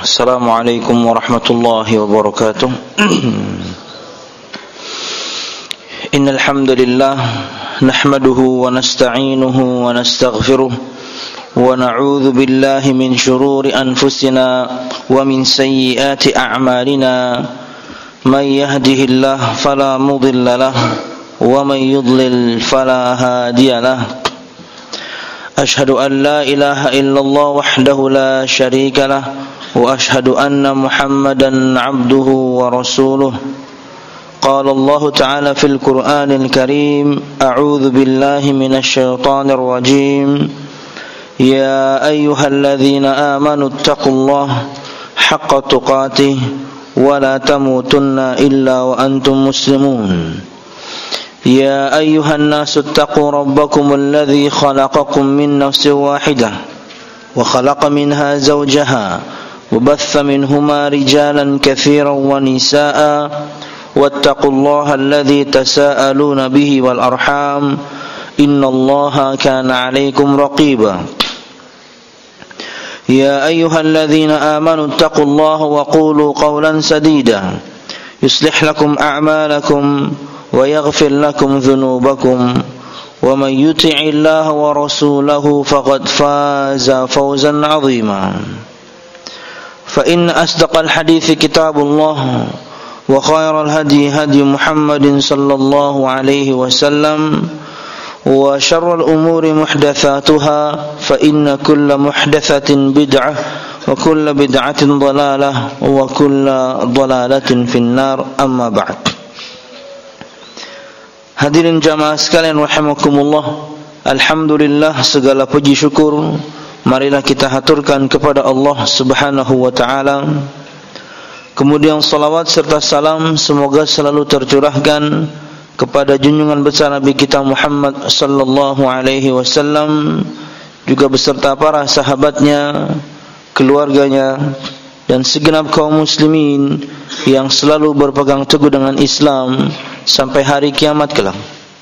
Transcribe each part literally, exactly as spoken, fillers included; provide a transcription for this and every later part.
Assalamualaikum warahmatullahi wabarakatuh. Innal hamdalillah nahmaduhu wa nasta'inuhu wa nastaghfiruh wa na'udzu billahi min shururi anfusina wa min sayyiati a'malina. May yahdihillahu fala mudilla lahu wa may yudlil fala hadiya lahu. Ashhadu an la ilaha illallah wahdahu la syarika lah wa ashhadu anna Muhammadan abduhu wa rasuluh. Qala Allah Ta'ala fil Qur'anil Karim, a'udzu billahi minasy syaithanir rajim. Ya ayyuhalladzina amanu taqullaha haqqa tuqatih wa la tamutunna illa wa antum muslimun. يا أيها الناس اتقوا ربكم الذي خلقكم من نفس واحدة وخلق منها زوجها وبث منهما رجالا كثيرا ونساء واتقوا الله الذي تساءلون به والأرحام إن الله كان عليكم رقيبا يا أيها الذين آمنوا اتقوا الله وقولوا قولا سديدا يصلح لكم أعمالكم ويغفر لكم ذنوبكم ومن يطع الله ورسوله فقد فاز فوزا عظيما فإن أصدق الحديث كتاب الله وخير الهدي هدي محمد صلى الله عليه وسلم وشر الأمور محدثاتها فإن كل محدثة بدعة وكل بدعة ضلالة وكل ضلالة في النار أما بعد. Hadirin jamaah sekalian rahimakumullah, alhamdulillah, segala puji syukur marilah kita haturkan kepada Allah Subhanahu wa taala. Kemudian salawat serta salam semoga selalu tercurahkan kepada junjungan besar Nabi kita Muhammad sallallahu alaihi wasallam, juga beserta para sahabatnya, keluarganya, dan segenap kaum muslimin yang selalu berpegang teguh dengan Islam sampai hari kiamat kelak.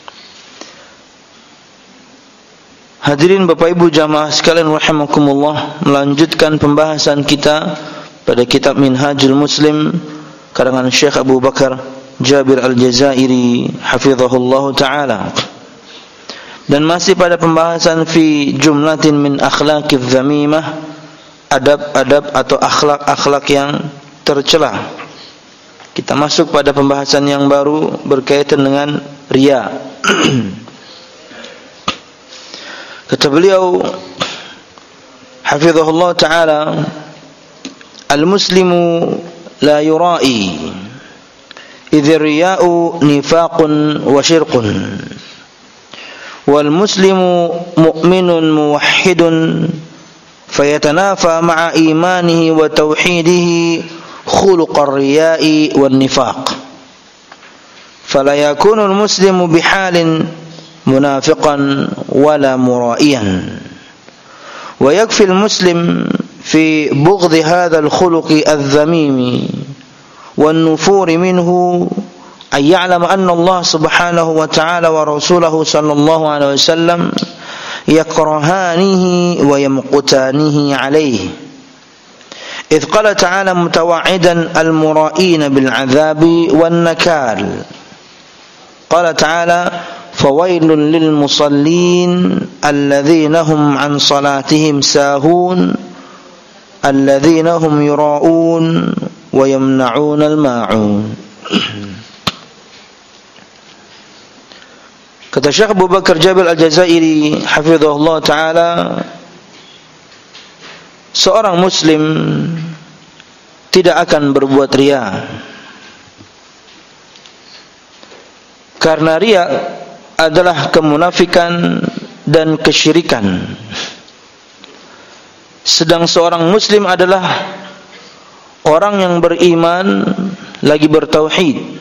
Hadirin Bapak Ibu jamaah sekalian rahimakumullah, melanjutkan pembahasan kita pada kitab Minhajul Muslim karangan Syekh Abu Bakar Jabir Al-Jazairi hafizahullah ta'ala, dan masih pada pembahasan fi jumlatin min akhlaqiz zamimah, adab-adab atau akhlak-akhlak yang tercela. Kita masuk pada pembahasan yang baru berkaitan dengan riya. Kata beliau hafizahullah ta'ala, al-muslimu la yura'i idh riya'u nifaqun wa syirqun wal muslimu mu'minun muwahhidun fayatanafa ma'a imanihi wa tauhidihi خلق الرياء والنفاق فلا يكون المسلم بحال منافقا ولا مرائيا ويكفي المسلم في بغض هذا الخلق الذميم والنفور منه أن يعلم أن الله سبحانه وتعالى ورسوله صلى الله عليه وسلم يكرهانه ويمقتانه عليه، إذ قال تعالى متوعدا المرائين بالعذاب والنكال. قال تعالى فويل للمصلين الذين هم عن صلاتهم ساهون الذين هم يراءون ويمنعون الماعون. Kata Syekh Abu Bakar Jabir Al-Jazairi hafizahullah ta'ala, seorang muslim tidak akan berbuat riya, karena riya adalah kemunafikan dan kesyirikan. Sedang seorang muslim adalah orang yang beriman lagi bertauhid.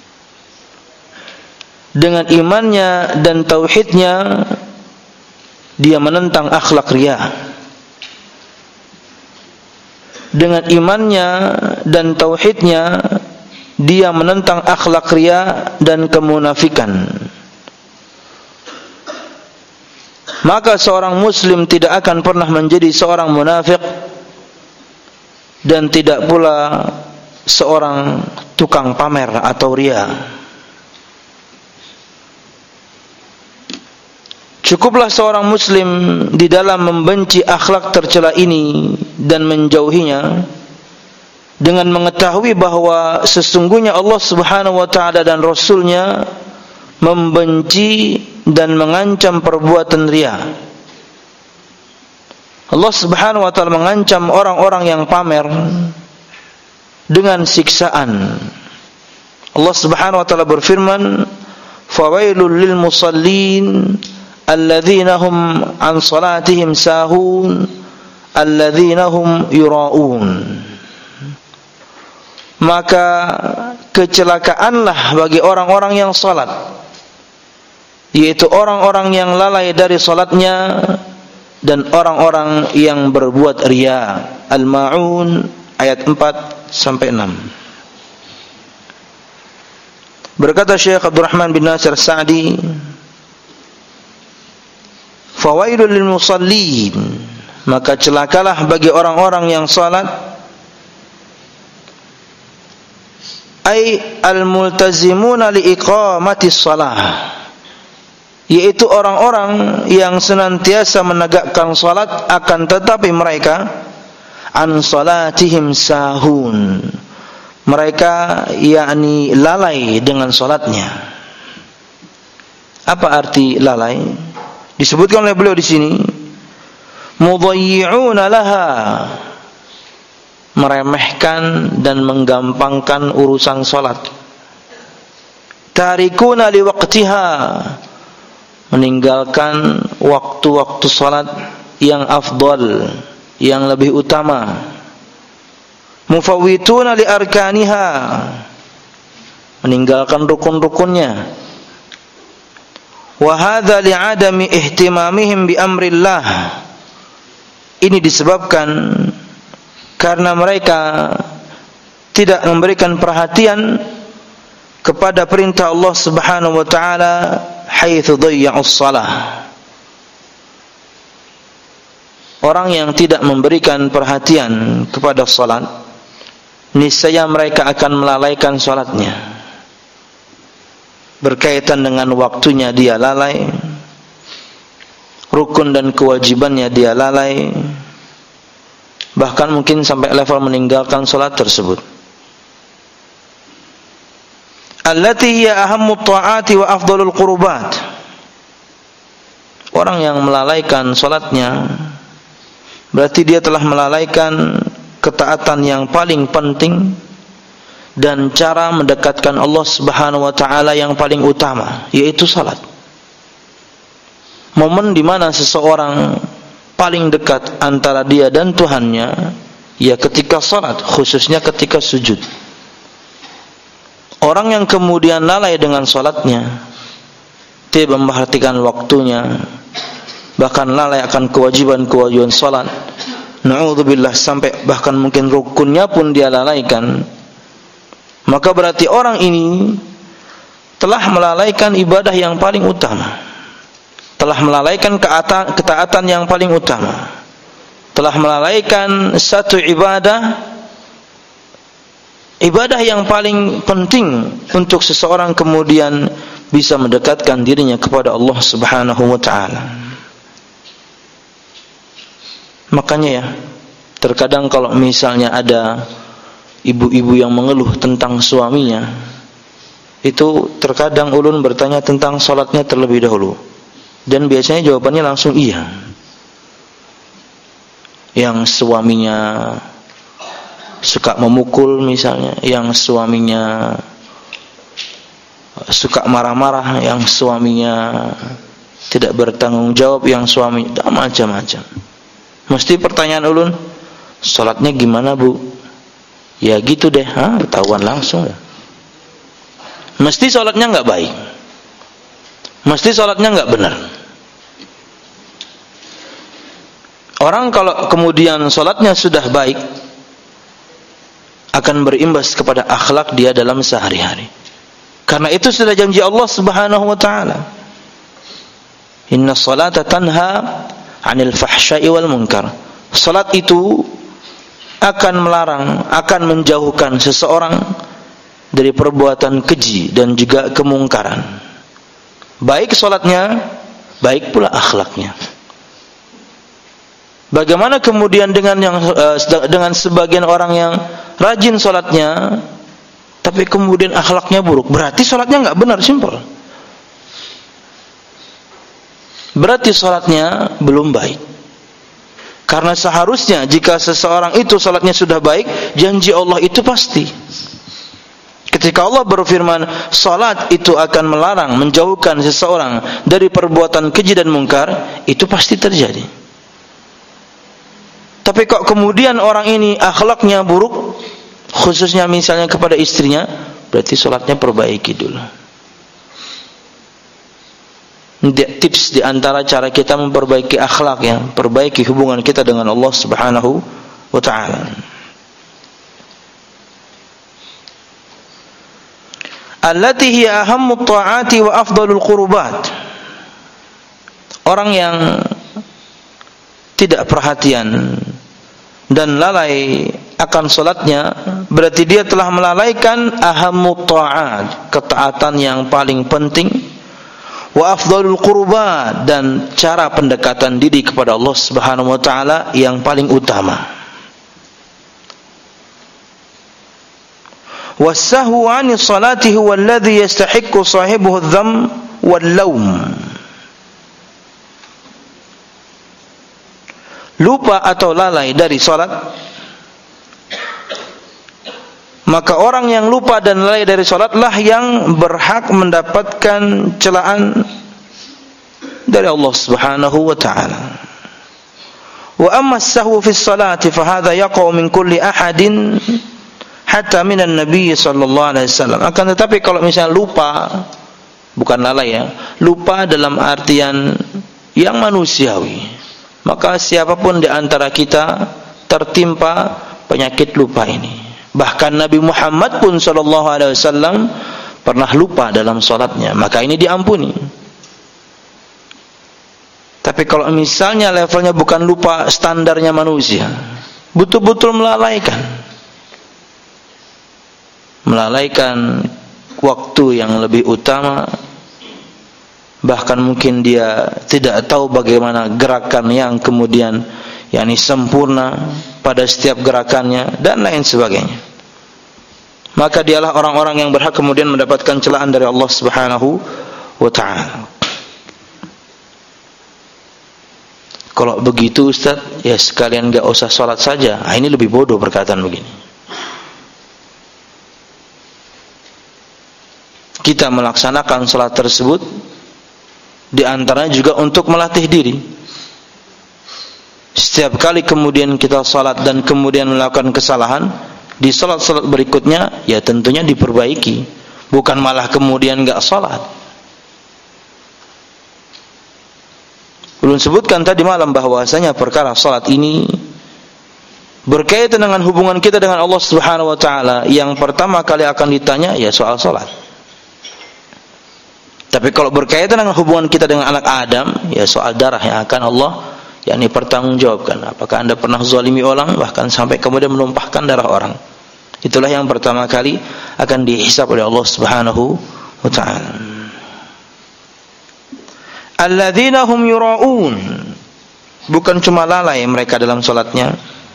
Dengan imannya dan tauhidnya dia menentang akhlak riya. Dengan imannya dan tauhidnya dia menentang akhlak riya dan kemunafikan. Maka seorang muslim tidak akan pernah menjadi seorang munafik dan tidak pula seorang tukang pamer atau ria. Cukuplah seorang muslim di dalam membenci akhlak tercela ini dan menjauhinya dengan mengetahui bahwa sesungguhnya Allah Subhanahu wa taala dan Rasulnya membenci dan mengancam perbuatan ria. Allah Subhanahu wa taala mengancam orang-orang yang pamer dengan siksaan. Allah Subhanahu wa taala berfirman, "Fawailul lil musallin alladzina hum an salatihim sahun alladzina hum yuraun." Maka kecelakaanlah bagi orang-orang yang salat, yaitu orang-orang yang lalai dari salatnya dan orang-orang yang berbuat riya. Al-Ma'un ayat empat sampai enam. Berkata Syekh Abdurrahman bin Nasir Sa'di, "Fawailul lil musallin," maka celakalah bagi orang-orang yang salat, ay al-multazimuna li iqamatis shalah, yaitu orang-orang yang senantiasa menegakkan salat akan tetapi mereka an salatihim sahun, mereka yakni lalai dengan salatnya. Apa arti lalai? Disebutkan oleh beliau di sini, mudayyi'una laha, meremehkan dan menggampangkan urusan salat. Tarikuna li waqtiha, meninggalkan waktu-waktu salat yang afdal, yang lebih utama. Mufawwituna li arkaniha, meninggalkan rukun-rukunnya. Wa hadza li'adami ihtimamihim bi amrillah, ini disebabkan karena mereka tidak memberikan perhatian kepada perintah Allah Subhanahu wa taala, haitsu dhayya'us shalah. Orang yang tidak memberikan perhatian kepada salat, niscaya mereka akan melalaikan salatnya. Berkaitan dengan waktunya dia lalai, rukun dan kewajibannya dia lalai, bahkan mungkin sampai level meninggalkan salat tersebut. Allati hiya ahammu ta'ati wa afdalul qurbat. Orang yang melalaikan salatnya berarti dia telah melalaikan ketaatan yang paling penting dan cara mendekatkan Allah Subhanahu wa taala yang paling utama, yaitu salat. Momen di mana seseorang paling dekat antara dia dan Tuhannya, ya ketika salat, khususnya ketika sujud. Orang yang kemudian lalai dengan salatnya, tidak memperhatikan waktunya, bahkan lalai akan kewajiban-kewajiban salat, na'udzubillah, sampai bahkan mungkin rukunnya pun dia lalaikan, maka berarti orang ini telah melalaikan ibadah yang paling utama, telah melalaikan keata- ketaatan yang paling utama, telah melalaikan satu ibadah, ibadah yang paling penting untuk seseorang kemudian bisa mendekatkan dirinya kepada Allah Subhanahu wa taala. Makanya ya, terkadang kalau misalnya ada ibu-ibu yang mengeluh tentang suaminya, itu terkadang ulun bertanya tentang salatnya terlebih dahulu, dan biasanya jawabannya langsung iya. Yang suaminya suka memukul misalnya, yang suaminya suka marah-marah, yang suaminya tidak bertanggung jawab, yang suami macam-macam. Mesti pertanyaan ulun, salatnya gimana bu? Ya gitu deh, ha, ketahuan langsung. Mesti salatnya nggak baik, mesti salatnya nggak benar. Orang kalau kemudian salatnya sudah baik, akan berimbas kepada akhlak dia dalam sehari-hari. Karena itu sudah janji Allah Subhanahu wa taala, inna salata tanha 'anil fahsya'i wal munkar. Salat itu akan melarang, akan menjauhkan seseorang dari perbuatan keji dan juga kemungkaran. Baik salatnya, baik pula akhlaknya. Bagaimana kemudian dengan yang uh, dengan sebagian orang yang rajin salatnya, tapi kemudian akhlaknya buruk? Berarti salatnya enggak benar, simpel. Berarti salatnya belum baik. Karena seharusnya jika seseorang itu salatnya sudah baik, janji Allah itu pasti. Ketika Allah berfirman, salat itu akan melarang, menjauhkan seseorang dari perbuatan keji dan mungkar, itu pasti terjadi. Tapi kok kemudian orang ini akhlaknya buruk, khususnya misalnya kepada istrinya, berarti salatnya perbaiki dulu. Tips di antara cara kita memperbaiki akhlak, ya, perbaiki hubungan kita dengan Allah Subhanahu wa taala. Allati hiya ahammu ta'ati wa afdalul qurbat. Orang yang tidak perhatian dan lalai akan salatnya, berarti dia telah melalaikan ahammu ta'at, ketaatan yang paling penting, wa afdalul qurbat, dan cara pendekatan diri kepada Allah Subhanahu wa taala yang paling utama. Was-sahwu 'ani salati huwa alladhi yastahiqqu sahibuhu adh-dhamm wal-lawm. Lupa atau lalai dari salat, maka orang yang lupa dan lalai dari salatlah yang berhak mendapatkan celaan dari Allah Subhanahu wa taala. Wa amma as-sahwu fi as-salati fa hadha yaqa'u min kulli ahadin hatta minan nabiy sallallahu alaihi wasallam. Akan tetapi kalau misalnya lupa, bukan lalai ya, lupa dalam artian yang manusiawi, maka siapapun di antara kita tertimpa penyakit lupa ini. Bahkan Nabi Muhammad pun sallallahu alaihi wasallam pernah lupa dalam salatnya, maka ini diampuni. Tapi kalau misalnya levelnya bukan lupa standarnya manusia, betul-betul melalaikan melalaikan waktu yang lebih utama, bahkan mungkin dia tidak tahu bagaimana gerakan yang kemudian yakni sempurna pada setiap gerakannya dan lain sebagainya, maka dialah orang-orang yang berhak kemudian mendapatkan celaan dari Allah Subhanahu wa taala. Kalau begitu Ustaz, ya sekalian enggak usah salat saja. Nah, ini lebih bodoh perkataan begini. Kita melaksanakan salat tersebut di antaranya juga untuk melatih diri. Setiap kali kemudian kita salat dan kemudian melakukan kesalahan, di salat-salat berikutnya ya tentunya diperbaiki, bukan malah kemudian enggak salat. Belum sebutkan tadi malam bahwasanya perkara salat ini berkaitan dengan hubungan kita dengan Allah Subhanahu wa taala. Yang pertama kali akan ditanya ya soal salat. Tapi kalau berkaitan dengan hubungan kita dengan anak Adam, ya soal darah yang akan Allah yakni pertanggungjawabkan. Apakah Anda pernah zalimi orang bahkan sampai kemudian menumpahkan darah orang? Itulah yang pertama kali akan dihisab oleh Allah Subhanahu wa taala. Alladzina hum yura'un. Bukan cuma lalai mereka dalam salatnya,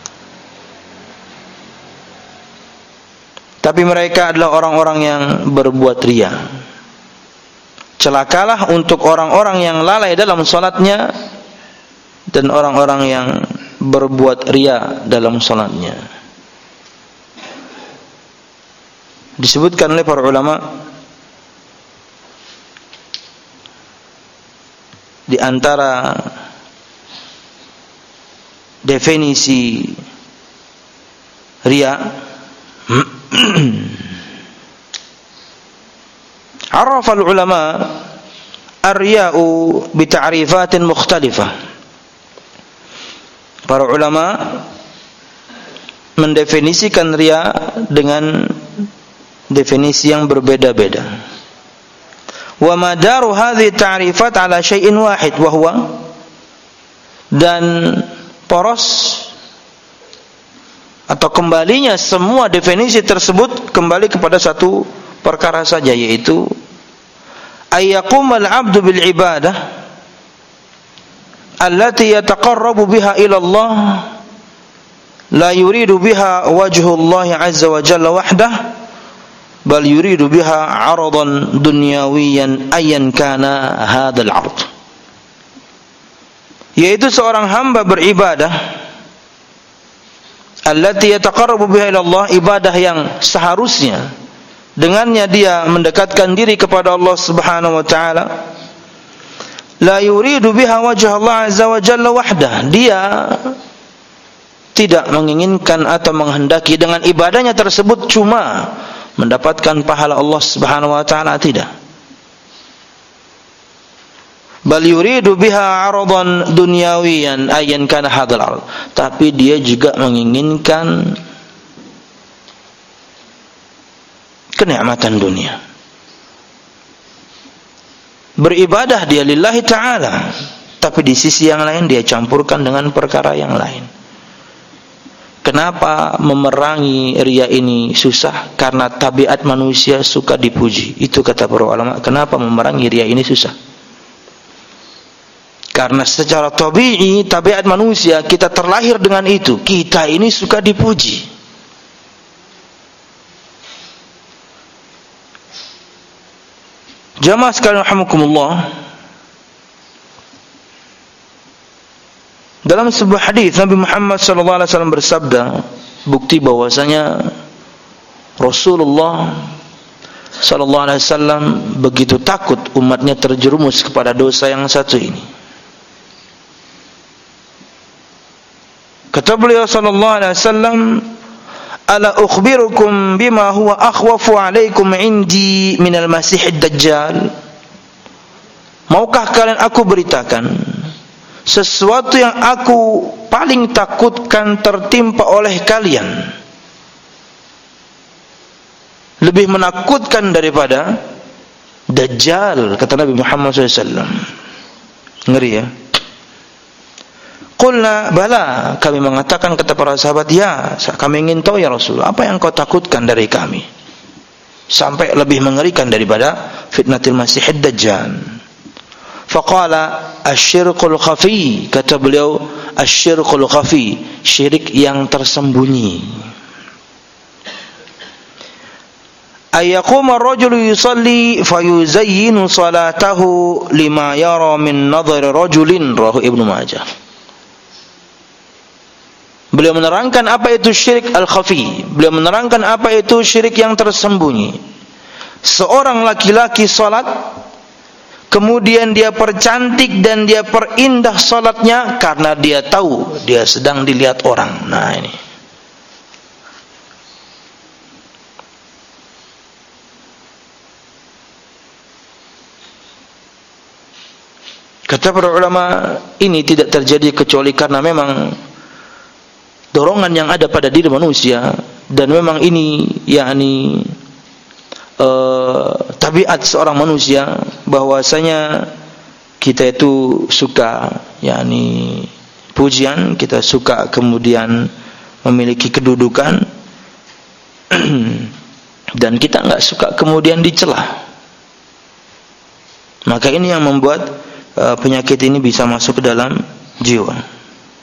tapi mereka adalah orang-orang yang berbuat riya. Celakalah untuk orang-orang yang lalai dalam salatnya dan orang-orang yang berbuat riya dalam salatnya. Disebutkan oleh para ulama di antara definisi riya, عرف العلماء الرياء بتعريفات مختلفة. Para ulama mendefinisikan riya dengan definisi yang berbeda-beda. Wa madaru hadhihi ta'rifat ala syai'in wahid wa huwa, dan poros atau kembalinya semua definisi tersebut kembali kepada satu perkara saja, yaitu ayyaqumal 'abdu bil ibadah allati yataqarrabu biha ila Allah la yuridu biha wajhullah 'azza wa jalla wahdah bal yuridu biha 'aradan dunyawiyan ayyan kana hadzal 'ard, yaitu seorang hamba beribadah allati yataqarrabu biha ila Allah, ibadah yang seharusnya dengannya dia mendekatkan diri kepada Allah Subhanahu wa taala, la yuridu biha wajha Allah azza wa jalla wahdah, dia tidak menginginkan atau menghendaki dengan ibadahnya tersebut cuma mendapatkan pahala Allah Subhanahu wa taala, tidak. Bal yuridu biha 'aradan dunyawiyan ayyan kana hadzal 'ard, tapi dia juga menginginkan kenikmatan dunia. Beribadah dia lillahi ta'ala, tapi di sisi yang lain dia campurkan dengan perkara yang lain. Kenapa memerangi riya ini susah? Karena tabiat manusia suka dipuji. Itu kata para ulama, kenapa memerangi riya ini susah? Karena secara tabi'i, tabiat manusia, kita terlahir dengan itu. Kita ini suka dipuji. Jamaah sekalian rahimakumullah, dalam sebuah hadis Nabi Muhammad sallallahu alaihi wasallam bersabda, bukti bahwasanya Rasulullah sallallahu alaihi wasallam begitu takut umatnya terjerumus kepada dosa yang satu ini. Kata beliau sallallahu alaihi wasallam, ala ukhbirukum bima huwa akhwafu alaikum indi minal masihid dajjal, maukah kalian aku beritakan sesuatu yang aku paling takutkan tertimpa oleh kalian, lebih menakutkan daripada Dajjal, kata Nabi Muhammad shallallahu alaihi wasallam. Ngeri ya. Qulna bala, kami mengatakan kata para sahabat, ya kami ingin tahu ya Rasul, apa yang kau takutkan dari kami sampai lebih mengerikan daripada fitnatul masihid dajjal. Faqala asyirqul khafi, kata beliau asyirqul khafi, syirik yang tersembunyi. Ayyaquma ar-rajulu yusalli fayuzayyinu salatahu lima yara min nadhari rajulin, rawahu Ibnu Majah. Beliau menerangkan apa itu syirik al-khafi. Beliau menerangkan apa itu syirik yang tersembunyi. Seorang laki-laki salat, kemudian dia percantik dan dia perindah salatnya karena dia tahu dia sedang dilihat orang. Nah ini. Kata para ulama, ini tidak terjadi kecuali karena memang dorongan yang ada pada diri manusia, dan memang ini yakni uh, tabiat seorang manusia, bahwasanya kita itu suka yakni pujian, kita suka kemudian memiliki kedudukan dan kita enggak suka kemudian dicela. Maka ini yang membuat uh, penyakit ini bisa masuk ke dalam jiwa.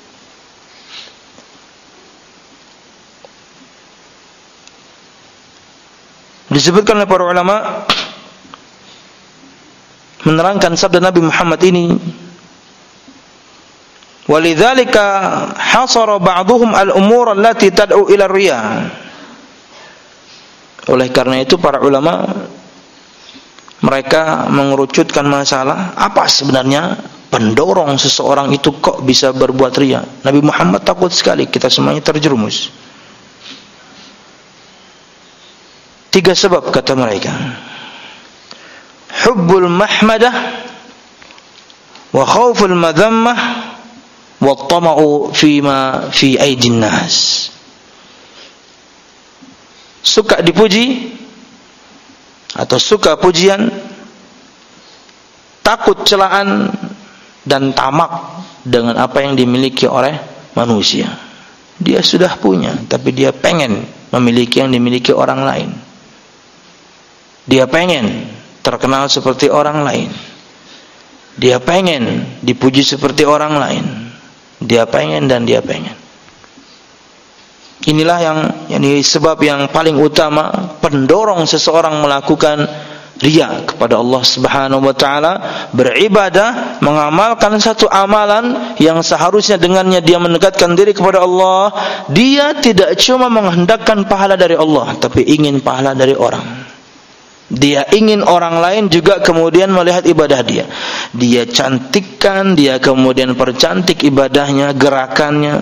Disebutkan oleh para ulama menerangkan sabda Nabi Muhammad ini, walidzalika hasara ba'dhum al-umur allati tad'u ila riya. Oleh karena itu para ulama mereka mengerucutkan masalah, apa sebenarnya pendorong seseorang itu kok bisa berbuat riya. Nabi Muhammad takut sekali kita semuanya terjerumus. Tiga sebab kata mereka. Hubbul mahmadah wa khawful madhammah wa tama'u fima fi aidin nas. Suka dipuji atau suka pujian, takut celaan, dan tamak dengan apa yang dimiliki oleh manusia. Dia sudah punya, tapi dia pengen memiliki yang dimiliki orang lain. Dia pengen terkenal seperti orang lain. Dia pengen dipuji seperti orang lain. Dia pengen dan dia pengen. Inilah yang ini sebab yang paling utama pendorong seseorang melakukan riya kepada Allah Subhanahu wa taala, beribadah, mengamalkan satu amalan yang seharusnya dengannya dia mendekatkan diri kepada Allah. Dia tidak cuma menghendakkan pahala dari Allah, tapi ingin pahala dari orang. Dia ingin orang lain juga kemudian melihat ibadah dia. Dia cantikkan, dia kemudian percantik ibadahnya, gerakannya.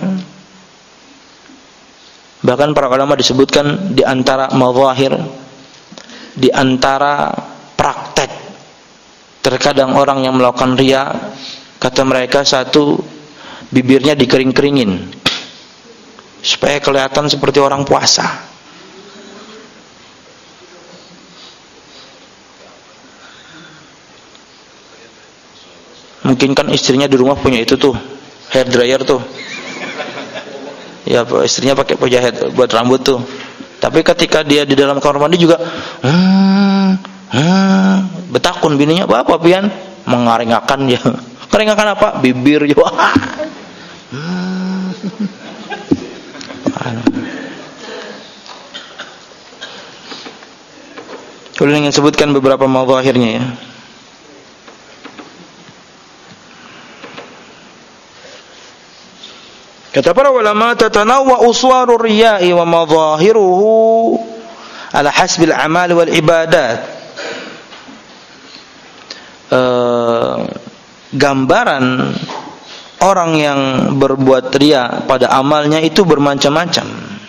Bahkan para ulama disebutkan di antara mazahir, di antara praktek terkadang orang yang melakukan riya, kata mereka, satu, bibirnya dikering-keringin supaya kelihatan seperti orang puasa. Mungkin kan istrinya di rumah punya itu tuh, hair dryer tuh. Ya, istrinya pakai pojahit buat rambut tuh. Tapi ketika dia di dalam kamar mandi juga hmm, hmm, betakun bininya, apa pian? Mengaringakan ya. Keringakan apa? Bibir ya. Hmm. Kalau ingin sebutkan beberapa mazahirnya ya. Kata para ulama, tatanawwa'u suwarur riya'i wa madhahiruhu ala hasbil a'mal wal ibadat. Uh, gambaran orang yang berbuat riya pada amalnya itu bermacam-macam.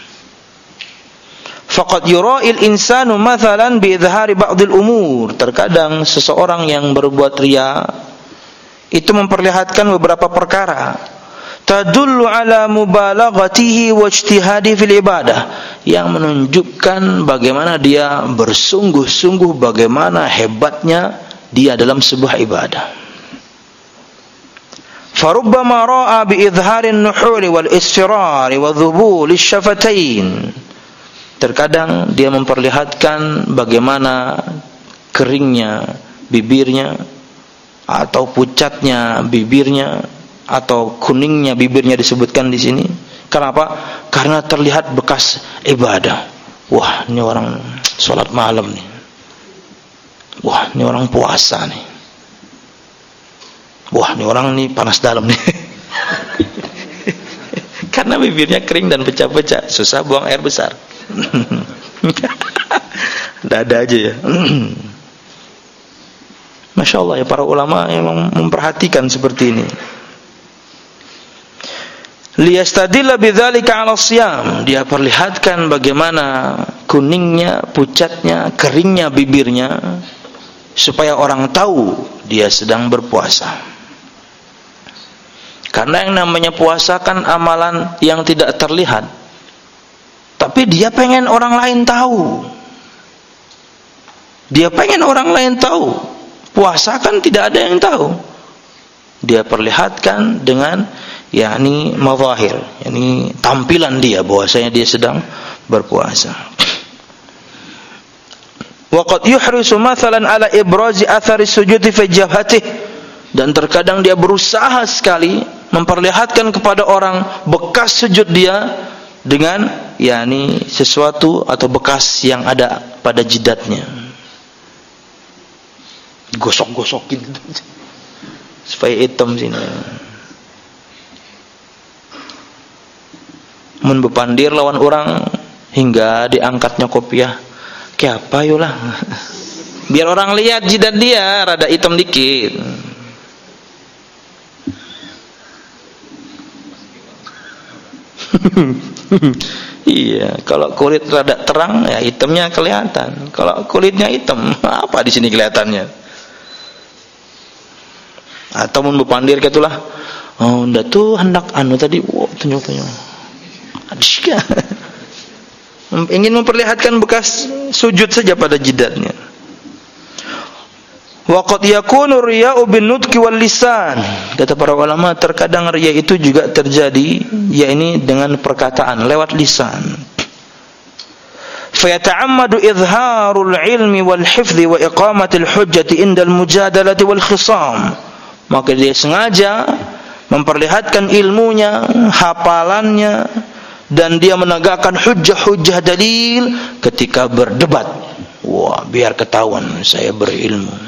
Faqad yura'il insanu mathalan bi idhari ba'dil umur. Terkadang seseorang yang berbuat riya itu memperlihatkan beberapa perkara tadullu ala mubalaghatihi wa ijtihadi fil ibadah, yang menunjukkan bagaimana dia bersungguh-sungguh, bagaimana hebatnya dia dalam sebuah ibadah. Farubbama ra'a bi idharin nuhuli wal istirari wa dhubuli syafatain. Terkadang dia memperlihatkan bagaimana keringnya bibirnya atau pucatnya bibirnya atau kuningnya bibirnya disebutkan di sini. Kenapa? Karena terlihat bekas ibadah. Wah, ini orang sholat malam nih. Wah, ini orang puasa nih. Wah, ini orang nih panas dalam nih. Karena bibirnya kering dan pecah-pecah, susah buang air besar. Dada aja ya. Masya Allah ya, para ulama memang memperhatikan seperti ini. Liyastadilla bidzalika 'ala shiyam, dia perlihatkan bagaimana kuningnya, pucatnya, keringnya bibirnya supaya orang tahu dia sedang berpuasa. Karena yang namanya puasa kan amalan yang tidak terlihat. Tapi dia pengen orang lain tahu. Dia pengen orang lain tahu. Puasa kan tidak ada yang tahu. Dia perlihatkan dengan yakni mazahir, yakni tampilan dia bahwasanya dia sedang berpuasa. Wa qad yuhrisu mathalan ala ibrazi athari sujudi fi jabhatihi, dan terkadang dia berusaha sekali memperlihatkan kepada orang bekas sujud dia dengan yakni sesuatu atau bekas yang ada pada jidatnya. Gosok-gosokin supaya hitam sini. Mun bepandir lawan orang hingga diangkatnya kopiah. Kayak apa yulah? Biar orang lihat jidat dia rada hitam dikit. Iya, kalau kulit rada terang ya hitamnya kelihatan. Kalau kulitnya hitam, apa di sini kelihatannya? Atau mun bepandir katulah. Oh, ndak tuh hendak anu tadi, wow, tunjuk-tunjuk. Adishka. Ingin memperlihatkan bekas sujud saja pada jidatnya. Wa qad yakunu riya'u bin nutqi wal lisan. Kata para ulama, terkadang riya itu juga terjadi yakni dengan perkataan lewat lisan. Fa yata'ammadu izharul ilmi wal hifdhi wa iqamatil hujjati indal mujadalati wal khisam. Maka dia sengaja memperlihatkan ilmunya, hafalannya, dan dia menegakkan hujjah-hujjah dalil ketika berdebat. Wah, biar ketahuan saya berilmu.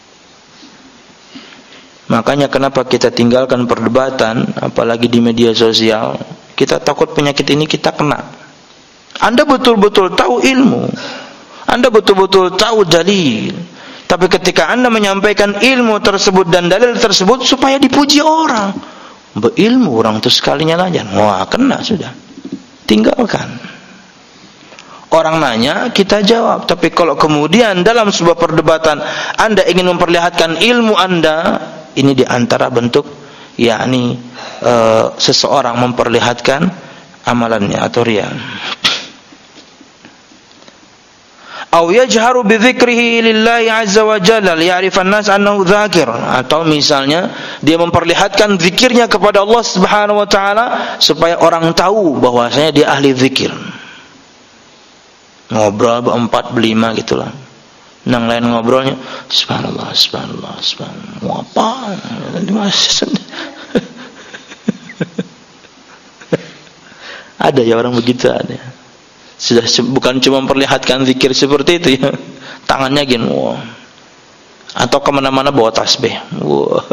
Makanya kenapa kita tinggalkan perdebatan, apalagi di media sosial? Kita takut penyakit ini kita kena. Anda betul-betul tahu ilmu, Anda betul-betul tahu dalil, tapi ketika Anda menyampaikan ilmu tersebut dan dalil tersebut supaya dipuji orang, berilmu orang itu sekalinya lajan, wah kena sudah. Tinggalkan. Orang nanya, kita jawab. Tapi kalau kemudian dalam sebuah perdebatan Anda ingin memperlihatkan ilmu Anda, ini diantara bentuk yakni e, seseorang memperlihatkan amalannya atau riya. Aw yajharu bi dzikrihi lillahi azza wa jalla liya'rifan nas annahu dzakir, atau misalnya dia memperlihatkan zikirnya kepada Allah Subhanahu wa taala supaya orang tahu bahwasanya dia ahli zikir. Ngobrol berempat berlima gitulah. Nang lain ngobrolnya subhanallah subhanallah subhanallah. Mau apa? Ada ya orang begitu ada. Sudah bukan cuma memperlihatkan zikir seperti itu ya. Tangannya gini, wow. Atau kemana-mana bawa tasbih. Wow.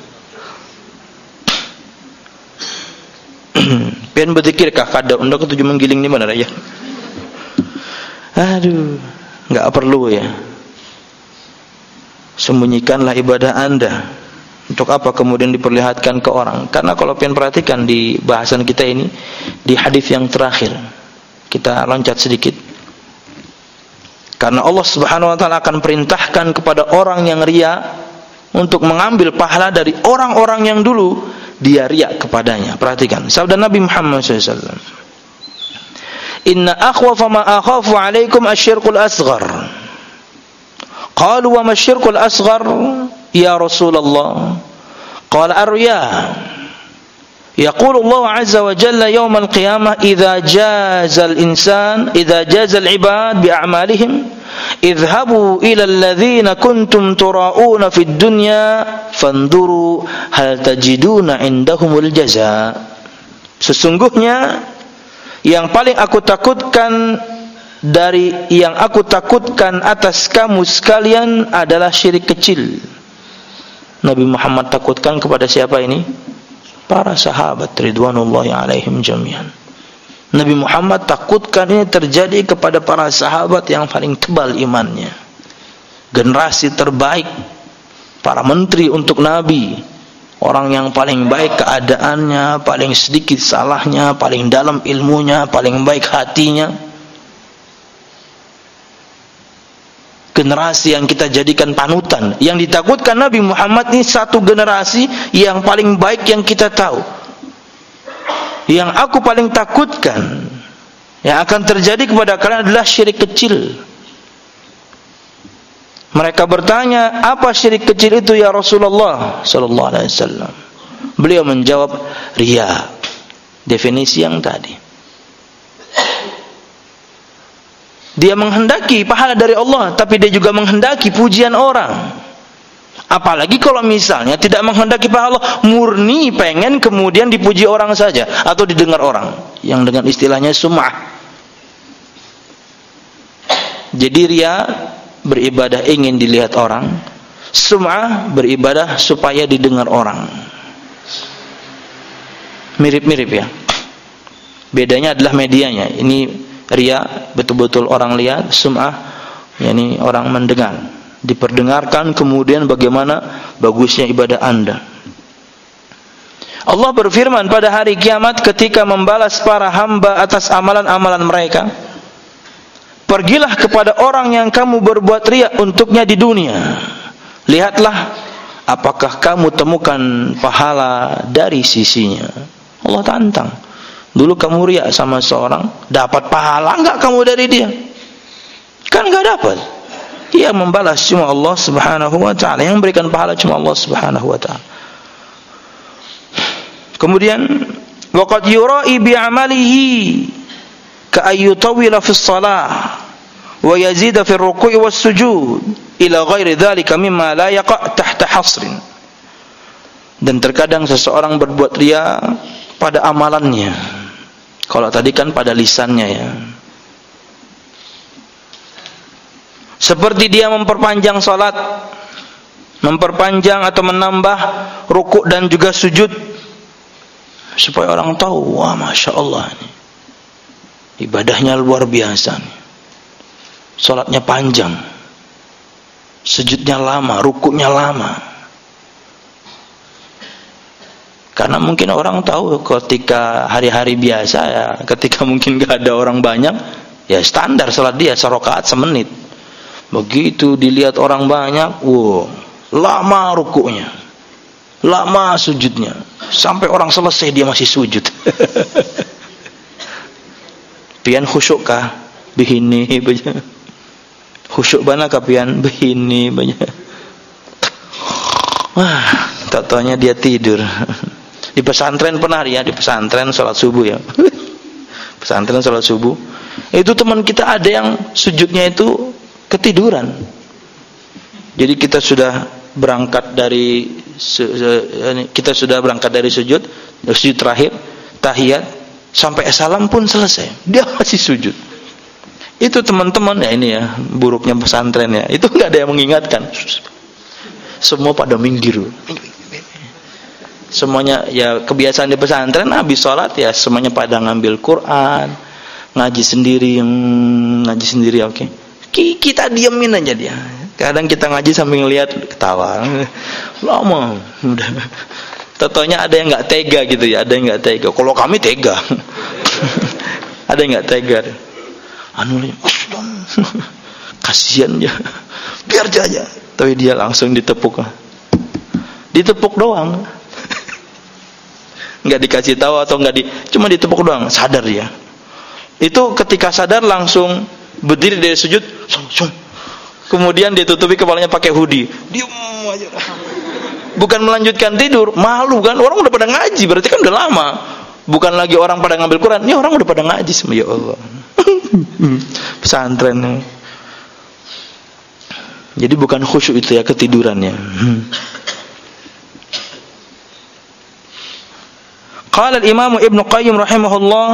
Pian berzikirkah kada unda ketujuh menggiling di mana ya? Aduh, enggak perlu ya. Sembunyikanlah ibadah Anda. Untuk apa kemudian diperlihatkan ke orang? Karena kalau pian perhatikan di bahasan kita ini, di hadis yang terakhir, kita loncat sedikit. Karena Allah Subhanahu wa taala akan perintahkan kepada orang yang riya untuk mengambil pahala dari orang-orang yang dulu dia riya kepadanya. Perhatikan sabda Nabi Muhammad shallallahu alaihi wasallam. Inna akhwafa ma akhafu alaikum asyirkul asghar. Qalu wa ma asyirkul asghar ya Rasulullah? Qala ar-riya. Yaqulu Allah azza wa jalla yawm al-qiyamah idza jaza al-insan idza jaza al-ibad bi a'malihim idhabu ila alladhina kuntum tura'una fid dunya fanduru hal tajiduna indahumul jaza. Sesungguhnya yang paling aku takutkan dari yang aku takutkan atas kamu sekalian adalah syirik kecil. Nabi Muhammad takutkan kepada siapa ini? Para sahabat ridwanullahi alaihim jami'an. Nabi Muhammad takutkan ini terjadi kepada para sahabat yang paling tebal imannya, generasi terbaik, para menteri untuk Nabi, orang yang paling baik keadaannya, paling sedikit salahnya, paling dalam ilmunya, paling baik hatinya. Generasi yang kita jadikan panutan. Yang ditakutkan Nabi Muhammad ini satu generasi yang paling baik yang kita tahu. Yang aku paling takutkan yang akan terjadi kepada kalian adalah syirik kecil. Mereka bertanya, apa syirik kecil itu ya Rasulullah sallallahu alaihi wasallam? Beliau menjawab, riya. Definisi yang tadi. Dia menghendaki pahala dari Allah, tapi dia juga menghendaki pujian orang. Apalagi kalau misalnya tidak menghendaki pahala Allah, murni pengen kemudian dipuji orang saja atau didengar orang, yang dengan istilahnya sum'ah. Jadi riya beribadah ingin dilihat orang, sum'ah beribadah supaya didengar orang. Mirip-mirip ya. Bedanya adalah medianya. Ini riya betul-betul orang lihat, sum'ah yakni orang mendengar, diperdengarkan kemudian bagaimana bagusnya ibadah Anda. Allah berfirman pada hari kiamat ketika membalas para hamba atas amalan-amalan mereka, pergilah kepada orang yang kamu berbuat riya untuknya di dunia, lihatlah apakah kamu temukan pahala dari sisinya. Allah tantang. Dulu kamu riya sama seorang, dapat pahala enggak kamu dari dia? Kan enggak dapat. Yang membalas cuma Allah Subhanahu wa taala, yang memberikan pahala cuma Allah Subhanahu wa taala. Kemudian waqad yura'i bi 'amalihi ka ayyutawila fi shalah wa yazida fi ruku'i was sujud ila ghairi dzalika mimma la yaqa' tahta hasrin. Dan terkadang seseorang berbuat riya pada amalannya. Kalau tadi kan pada lisannya ya. Seperti dia memperpanjang salat, memperpanjang atau menambah rukuk dan juga sujud supaya orang tahu, wah Masya Allah ini ibadahnya luar biasa nih. Salatnya panjang, sujudnya lama, rukuknya lama. Karena mungkin orang tahu ketika hari-hari biasa ya, ketika mungkin gak ada orang banyak, ya standar salat dia serakaat semenit. Begitu dilihat orang banyak, wow, lama rukuknya, lama sujudnya, sampai orang selesai dia masih sujud. Pian khusyuk kah? Begini banyak. Khusyuk bana kah pian? Begini banyak. Wah, tak taunya dia tidur. Di pesantren pernah ya, di pesantren sholat subuh ya. Pesantren sholat subuh. Itu teman kita ada yang sujudnya itu ketiduran. Jadi kita sudah berangkat dari kita sudah berangkat dari sujud, sujud terakhir, tahiyat, sampai salam pun selesai. Dia masih sujud. Itu teman-teman ya, ini ya buruknya pesantren ya. Itu enggak ada yang mengingatkan. Semua pada minggir. Semuanya ya kebiasaan di pesantren habis sholat ya semuanya pada ngambil Quran, ngaji sendiri, ngaji sendiri oke. Okay. Kita diemin aja dia. Kadang kita ngaji sambil ngelihat ketawa. Lama udah. Totonya ada yang nggak tega gitu ya, ada yang nggak tega. Kalau kami tega. Ada yang nggak tega. Anu kasihan ya. Biar aja. Tapi dia langsung ditepuk. Ditepuk doang. Nggak dikasih tahu atau nggak di, cuma ditepuk doang, sadar dia. Itu ketika sadar langsung berdiri dari sujud, kemudian ditutupi kepalanya pakai hoodie, diam aja. Bukan melanjutkan tidur, malu kan, orang udah pada ngaji, berarti kan udah lama. Bukan lagi orang pada ngambil Quran, ini orang udah pada ngaji, ya Allah. Pesantren. Jadi bukan khusyuk itu ya, ketidurannya. Qala al-Imam Ibnu Qayyim rahimahullah,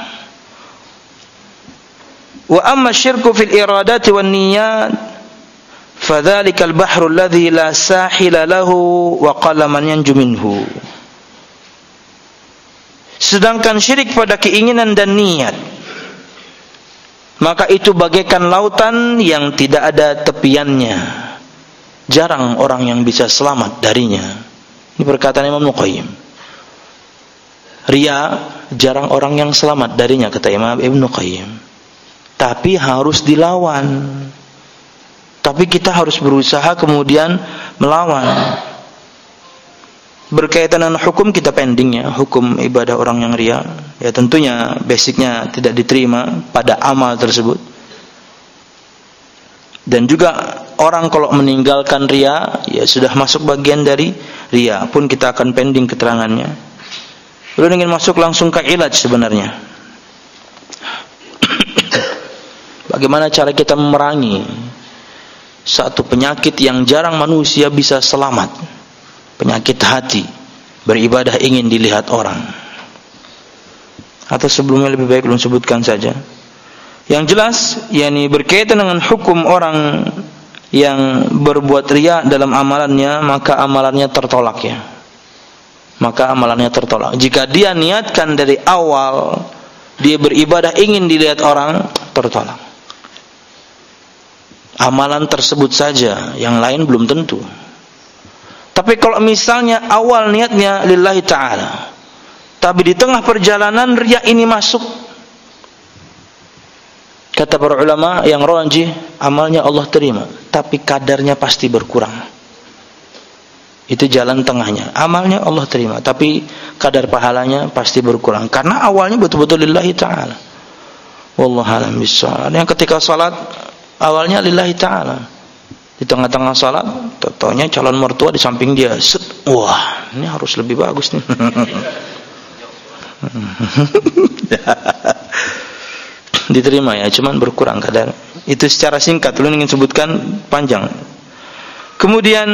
wa amma syirku fil iradati wan niyyat fadzalika al-bahru alladhi la sahila lahu wa qalla man yanju minhu. Sedangkan syirik pada keinginan dan niat, maka itu bagaikan lautan yang tidak ada tepiannya. Jarang orang yang bisa selamat darinya. Ini perkataan Imam Ibnu Qayyim. Riya jarang orang yang selamat darinya, kata Imam Ibnu Qayyim. Tapi harus dilawan. Tapi kita harus berusaha kemudian melawan. Berkaitan dengan hukum kita pending ya, hukum ibadah orang yang riya. Ya tentunya basicnya tidak diterima pada amal tersebut. Dan juga orang kalau meninggalkan riya, ya sudah masuk bagian dari riya, pun kita akan pending keterangannya. Belum ingin masuk langsung ke ilaj sebenarnya. Bagaimana cara kita memerangi satu penyakit yang jarang manusia bisa selamat, penyakit hati, beribadah ingin dilihat orang. Atau sebelumnya lebih baik belum sebutkan saja. Yang jelas, yakni berkaitan dengan hukum orang yang berbuat riya dalam amalannya, maka amalannya tertolak ya. Maka amalannya tertolak. Jika dia niatkan dari awal dia beribadah ingin dilihat orang, tertolak. Amalan tersebut saja, yang lain belum tentu. Tapi kalau misalnya awal niatnya lillahi ta'ala, tapi di tengah perjalanan riya ini masuk, kata para ulama yang rajih, amalnya Allah terima, tapi kadarnya pasti berkurang. Itu jalan tengahnya. Amalnya Allah terima, tapi kadar pahalanya pasti berkurang. Karena awalnya betul-betul lillahi ta'ala. Wallahu a'lam bishawab. Yang ketika salat awalnya lillahi ta'ala, Di tengah-tengah salat, totonya calon mertua di samping dia. Set. Wah, ini harus lebih bagus nih. Diterima ya, cuman berkurang kadar. Itu secara singkat, lu ingin sebutkan panjang. Kemudian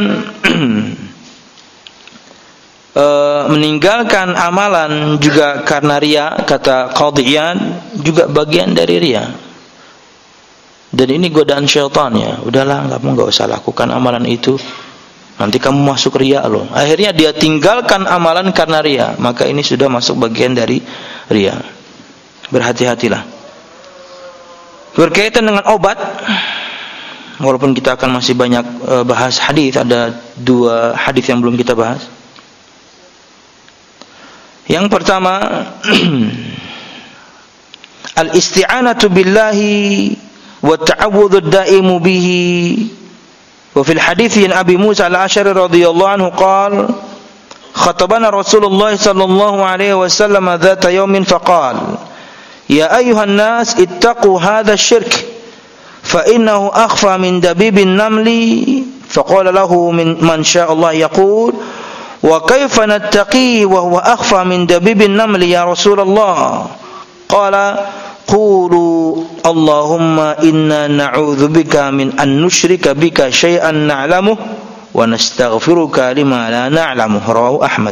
e, meninggalkan amalan juga karena riya, kata Qadhiyan, juga bagian dari riya. Dan ini godaan syaitan ya. Udahlah, kamu enggak usah lakukan amalan itu. Nanti kamu masuk riya loh. Akhirnya dia tinggalkan amalan karena riya, maka ini sudah masuk bagian dari riya. Berhati-hatilah. Berkaitan dengan obat, walaupun kita akan masih banyak uh, bahas hadis, ada dua hadis yang belum kita bahas. Yang pertama, al-isti'anatu billahi wa ta'awudhu da'imu bihi. Wa fil hadits an Abi Musa al-Asy'ari radhiyallahu anhu qala khatabana Rasulullah sallallahu alaihi wasallam dzata yaumin faqala ya ayyuhan nas ittaqu hadha asy-syirk fa innahu akhfa min dabibin namli faqala lahu min man syaa Allah yaqul wa kayfa nattaqi wa huwa akhfa min dabibin namli ya Rasulullah qala qulu Allahumma inna na'udzubika min an nusyrika bika syai'an na'lamuh wa nastaghfiruka lima la na'lamuh. Rawahu Ahmad.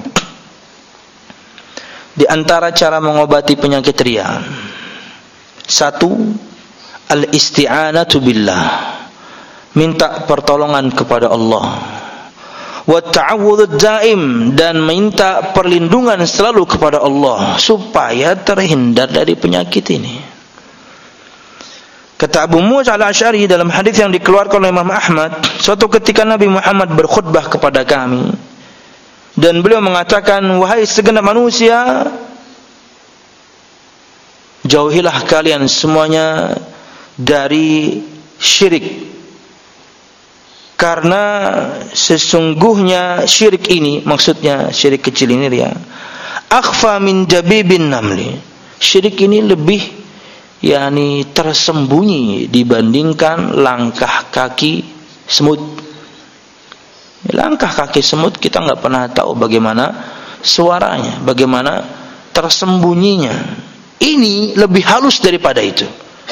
Di antara cara mengobati penyakit riya, satu, al-isti'anatu billah, minta pertolongan kepada Allah. Wa ta'awudz daim, dan minta perlindungan selalu kepada Allah supaya terhindar dari penyakit ini. Kata Abu Musa al-Asy'ari dalam hadis yang dikeluarkan oleh Imam Ahmad, suatu ketika Nabi Muhammad berkhutbah kepada kami dan beliau mengatakan, wahai segenap manusia, jauhilah kalian semuanya dari syirik. Karena sesungguhnya syirik ini, maksudnya syirik kecil ini ya, akhfa min dabibin namli. Syirik ini lebih yakni tersembunyi dibandingkan langkah kaki semut. Langkah kaki semut kita enggak pernah tahu bagaimana suaranya, bagaimana tersembunyinya. Ini lebih halus daripada itu.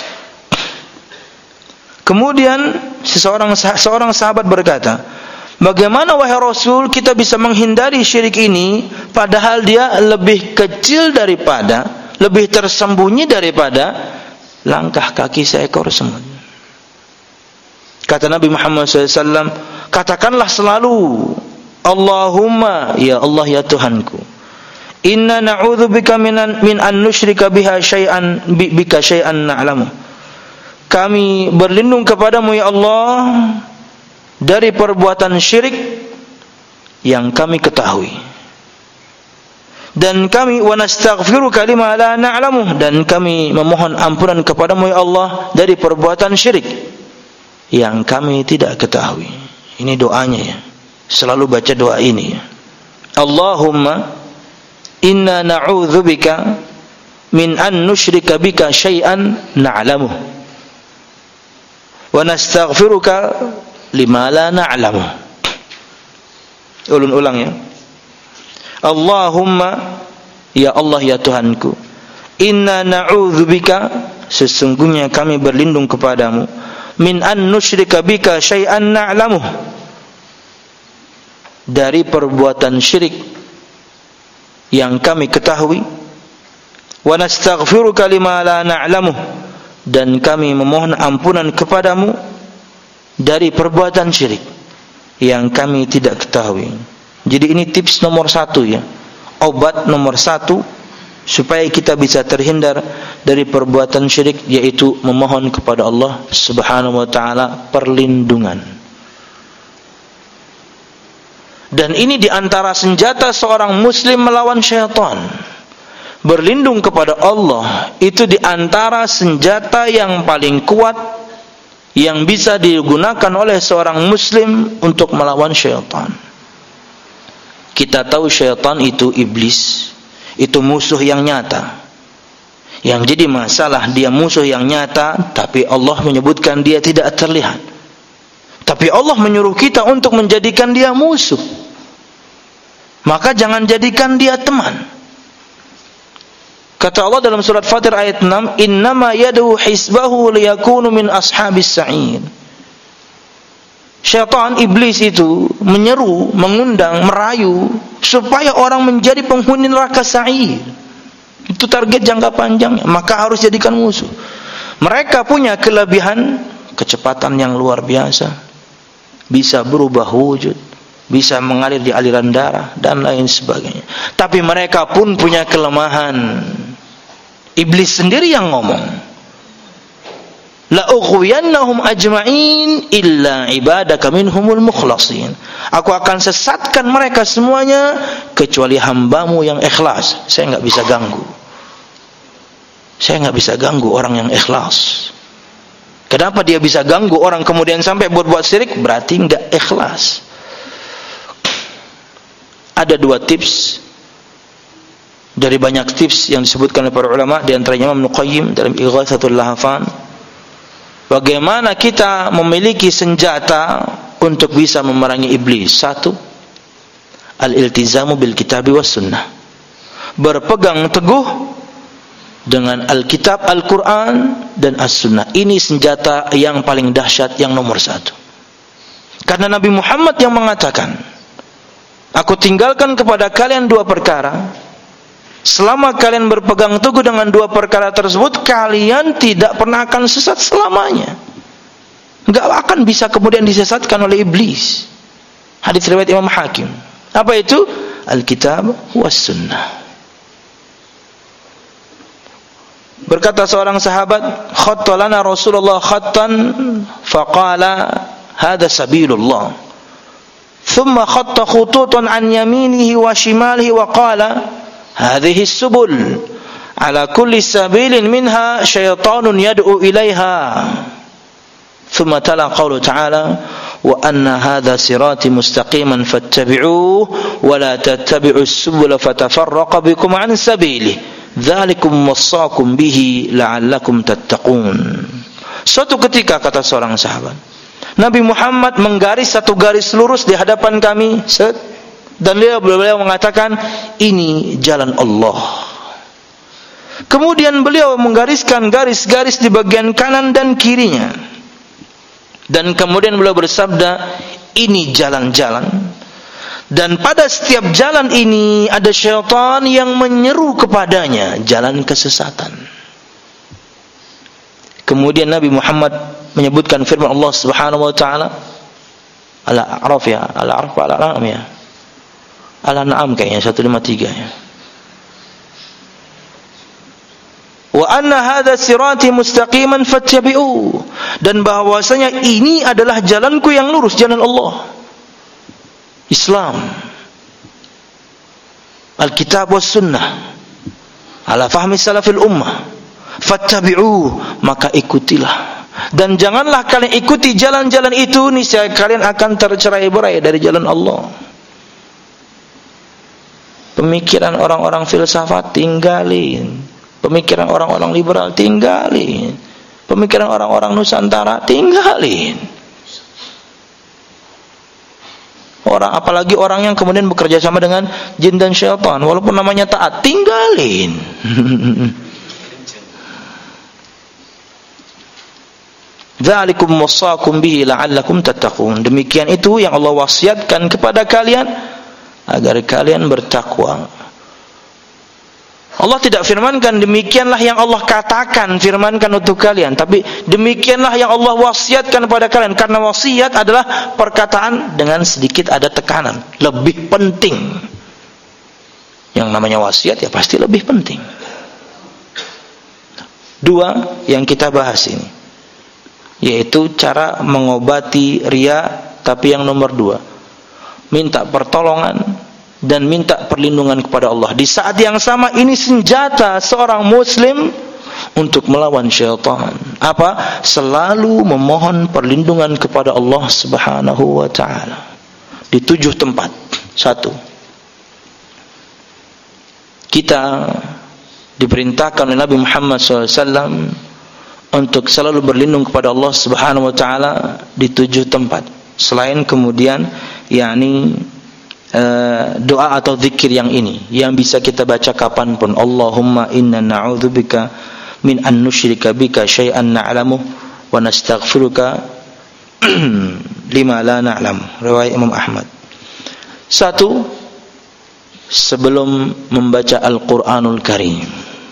Kemudian seseorang seorang sahabat berkata, bagaimana wahai Rasul kita bisa menghindari syirik ini padahal dia lebih kecil daripada, lebih tersembunyi daripada langkah kaki seekor semut. Kata Nabi Muhammad shallallahu alaihi wasallam, katakanlah selalu, Allahumma, ya Allah ya Tuhanku, inna na'udzubika min min an nusyrika biha syai'an bika syai'an na'lamu. Kami berlindung kepadamu ya Allah dari perbuatan syirik yang kami ketahui. Dan kami wa nastaghfiruka lima la na'lamu, dan kami memohon ampunan kepadamu ya Allah dari perbuatan syirik yang kami tidak ketahui. Ini doanya ya. Selalu baca doa ini ya. Allahumma inna na'udzubika min an nusyrika bika syai'an na'lamu wa nastaghfiruka lima la na'lamu. Ulun ulang ya. Allahumma, ya Allah ya Tuhanku, inna na'udzubika, sesungguhnya kami berlindung kepadamu, min an nusyrika bika syai'an na'lamu, dari perbuatan syirik yang kami ketahui, wa nastaghfiruka lima la na'lamu, dan kami memohon ampunan kepadamu dari perbuatan syirik yang kami tidak ketahui. Jadi ini tips nomor satu ya, obat nomor satu supaya kita bisa terhindar dari perbuatan syirik, yaitu memohon kepada Allah Subhanahu wa taala perlindungan. Dan ini diantara senjata seorang muslim melawan syaitan. Berlindung kepada Allah itu diantara senjata yang paling kuat yang bisa digunakan oleh seorang muslim untuk melawan syaitan. Kita tahu syaitan itu iblis, itu musuh yang nyata. Yang jadi masalah dia musuh yang nyata, tapi Allah menyebutkan dia tidak terlihat. Tapi Allah menyuruh kita untuk menjadikan dia musuh. Maka jangan jadikan dia teman. Kata Allah dalam surat Fatir ayat enam, "Innama yad'u hisbahu liyakunu min ashabis sa'ir." Syaitan, iblis itu menyeru, mengundang, merayu supaya orang menjadi penghuni neraka sa'ir. Itu target jangka panjangnya, maka harus jadikan musuh. Mereka punya kelebihan kecepatan yang luar biasa, bisa berubah wujud, bisa mengalir di aliran darah dan lain sebagainya. Tapi mereka pun punya kelemahan. Iblis sendiri yang ngomong, la ughwiyannahum ajma'in illa ibadaka minhumul mukhlasin. Aku akan sesatkan mereka semuanya kecuali hambamu yang ikhlas. Saya enggak bisa ganggu. Saya enggak bisa ganggu orang yang ikhlas. Kenapa dia bisa ganggu orang kemudian sampai buat-buat syirik? Berarti enggak ikhlas. Ada dua tips dari banyak tips yang disebutkan oleh para ulama, di antaranya Imam Al-Qayyim dalam Ighatsatul Lahafan. Bagaimana kita memiliki senjata untuk bisa memerangi iblis? Satu, al-iltizamu bil kitabi was sunnah. Berpegang teguh dengan Alkitab, Al-Quran dan As-Sunnah. Ini senjata yang paling dahsyat, yang nomor satu. Karena Nabi Muhammad yang mengatakan, aku tinggalkan kepada kalian dua perkara. Selama kalian berpegang teguh dengan dua perkara tersebut, kalian tidak pernah akan sesat selamanya. Enggak akan bisa kemudian disesatkan oleh iblis. Hadis riwayat Imam Hakim. Apa itu? Alkitab was sunnah. Berkata seorang sahabat, khatta lana Rasulullah khattan faqala hadha sabilullah. Thumma khatta khututan an yaminihi wa shimalihi wa qala hadhihi as-subul ala kulli sabilin minha syaitanun yad'u ilaiha. Thumma tala qawlu ta'ala wa anna hadha sirati mustaqiman fattabi'uhu wa la tattabi'u as-subula fatafarraqa bikum an sabilihi. Dzalikum wassakum bihi la'allakum tattaqun. Suatu ketika, kata seorang sahabat, Nabi Muhammad menggaris satu garis lurus di hadapan kami, set, dan beliau beliau mengatakan, ini jalan Allah. Kemudian beliau menggariskan garis-garis di bagian kanan dan kirinya, dan kemudian beliau bersabda, ini jalan-jalan. Dan pada setiap jalan ini ada syaitan yang menyeru kepadanya jalan kesesatan. Kemudian Nabi Muhammad menyebutkan firman Allah Subhanahu wa taala, Al-A'raf ya, Al-A'raf Al-An'am ya. Al-An'am kayaknya seratus lima puluh tiga ya. Wa anna hadza sirati mustaqiman fattabi'u. Dan bahwasanya ini adalah jalanku yang lurus, jalan Allah. Islam, Alkitab was sunnah ala fahmi salafil ummah. Fattabi'u, maka ikutilah. Dan janganlah kalian ikuti jalan-jalan itu, niscaya kalian akan tercerai-berai dari jalan Allah. Pemikiran orang-orang filsafat tinggalin. Pemikiran orang-orang liberal tinggalin. Pemikiran orang-orang Nusantara tinggalin. Orang, apalagi orang yang kemudian bekerja sama dengan jin dan syaitan, walaupun namanya taat, tinggalin. Dzalikum wassakum bihi la'allakum tattaqun. Demikian itu yang Allah wasiatkan kepada kalian agar kalian bertakwa. Allah tidak firmankan demikianlah yang Allah katakan, firmankan untuk kalian, tapi demikianlah yang Allah wasiatkan kepada kalian. Karena wasiat adalah perkataan dengan sedikit ada tekanan, lebih penting. Yang namanya wasiat ya pasti lebih penting. Dua yang kita bahas ini, yaitu cara mengobati riya, tapi yang nomor dua, minta pertolongan dan minta perlindungan kepada Allah. Di saat yang sama ini senjata seorang muslim untuk melawan syaitan. Apa? Selalu memohon perlindungan kepada Allah Subhanahu wa taala di tujuh tempat. Satu, kita diperintahkan oleh Nabi Muhammad shallallahu alaihi wasallam untuk selalu berlindung kepada Allah Subhanahu wa taala di tujuh tempat. selain kemudian yakni uh, doa atau zikir yang ini yang bisa kita baca kapanpun. Allahumma inna na'udzubika min an nusyrika bika syai'an na'lamu wa nastaghfiruka lima la na'lam. Riwayat Imam Ahmad. Satu, sebelum membaca Al-Qur'anul Karim,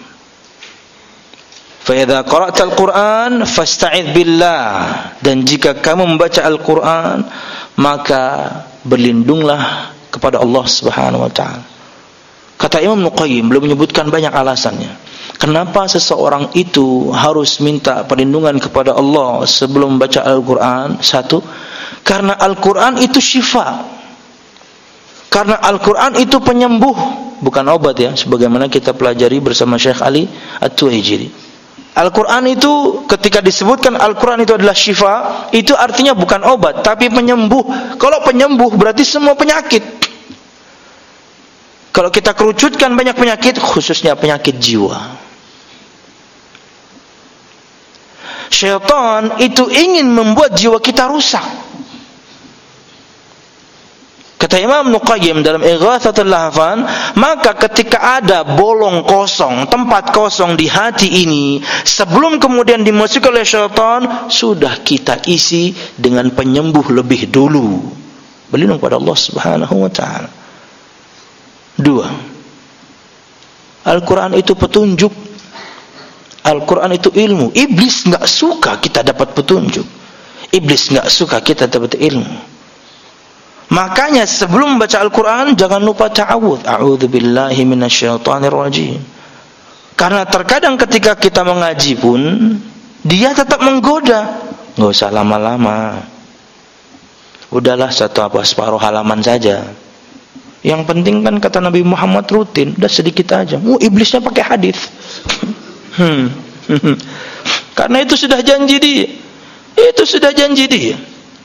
fa idza qara'tal Qur'an fasta'idz billah, dan jika kamu membaca Al-Qur'an maka berlindunglah kepada Allah Subhanahu wa taala. Kata Imam Nuqayyim, belum menyebutkan banyak alasannya kenapa seseorang itu harus minta perlindungan kepada Allah sebelum membaca Al-Qur'an. Satu, karena Al-Qur'an itu syifa. Karena Al-Quran itu penyembuh, bukan obat ya, sebagaimana kita pelajari bersama Syekh Ali At-Tuwaijiri. Al-Quran itu ketika disebutkan Al-Quran itu adalah syifa, itu artinya bukan obat, tapi penyembuh. Kalau penyembuh berarti semua penyakit. Kalau kita kerucutkan banyak penyakit, khususnya penyakit jiwa. Syaitan itu ingin membuat jiwa kita rusak. Kata Imam Nuqayyim dalam Ighathatul Lahfan, maka ketika ada bolong kosong, tempat kosong di hati ini, sebelum kemudian dimasuki oleh syaitan, sudah kita isi dengan penyembuh lebih dulu. Berlindung pada Allah Subhanahu wa taala. Dua, Al-Quran itu petunjuk. Al-Quran itu ilmu. Iblis enggak suka kita dapat petunjuk. Iblis enggak suka kita dapat ilmu. Makanya sebelum membaca Al-Quran jangan lupa ta'awudz. A'udzu billahi minasyaitonir rajim. Karena terkadang ketika kita mengaji pun dia tetap menggoda. Enggak usah lama-lama. Udahlah satu apa separuh halaman saja. Yang penting kan kata Nabi Muhammad rutin, udah sedikit aja. Oh, iblisnya pakai hadis. Hmm. Karena itu sudah janji dia. Itu sudah janji dia.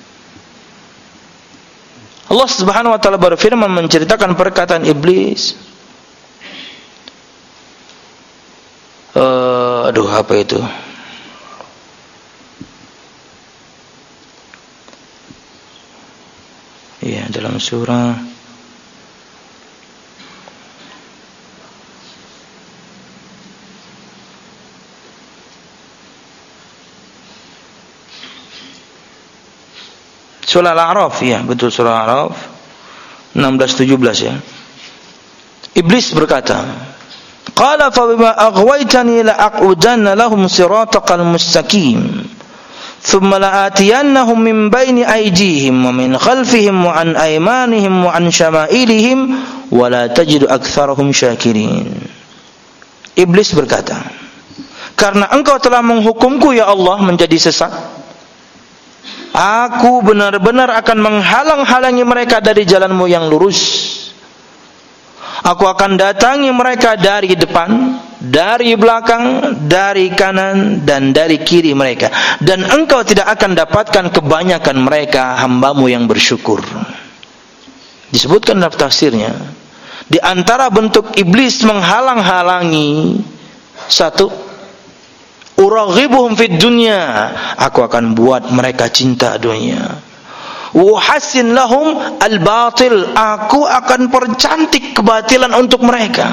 Allah Subhanahu wa taala berfirman menceritakan perkataan iblis. Uh, aduh apa itu? Iya, dalam surah Surah Al-A'raf, ya, betul, surah Al-A'raf enam belas tujuh belas ya. Iblis berkata, "Qala fa bima aghwaytani la aqudanna lahum siratal mustaqim, thumma la atiyannahum min bayni aydihim wa min khalfihim wa an aymanihim wa an syama'ilihim wa la tajidu aktsarahum syakirin." Iblis berkata, "Karena engkau telah menghukumku ya Allah menjadi sesat, aku benar-benar akan menghalang-halangi mereka dari jalanmu yang lurus. Aku akan datangi mereka dari depan, dari belakang, dari kanan, dan dari kiri mereka. Dan engkau tidak akan dapatkan kebanyakan mereka hambamu yang bersyukur." Disebutkan dalam tafsirnya, di antara bentuk iblis menghalang-halangi, satu, uraghibuhum fid dunya, aku akan buat mereka cinta dunia. Uhassin lahum al-batil, aku akan percantik kebatilan untuk mereka.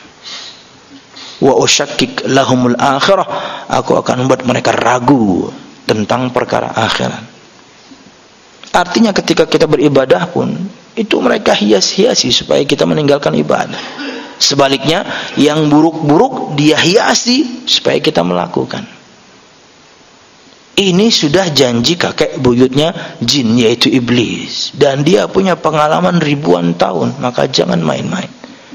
Wa usyakkik lahumul akhirah, aku akan membuat mereka ragu tentang perkara akhirat. Artinya ketika kita beribadah pun itu mereka hias-hiasi supaya kita meninggalkan ibadah. Sebaliknya, yang buruk-buruk dia hiasi supaya kita melakukan. Ini sudah janji kakek buyutnya jin, yaitu iblis. Dan dia punya pengalaman ribuan tahun, maka jangan main-main.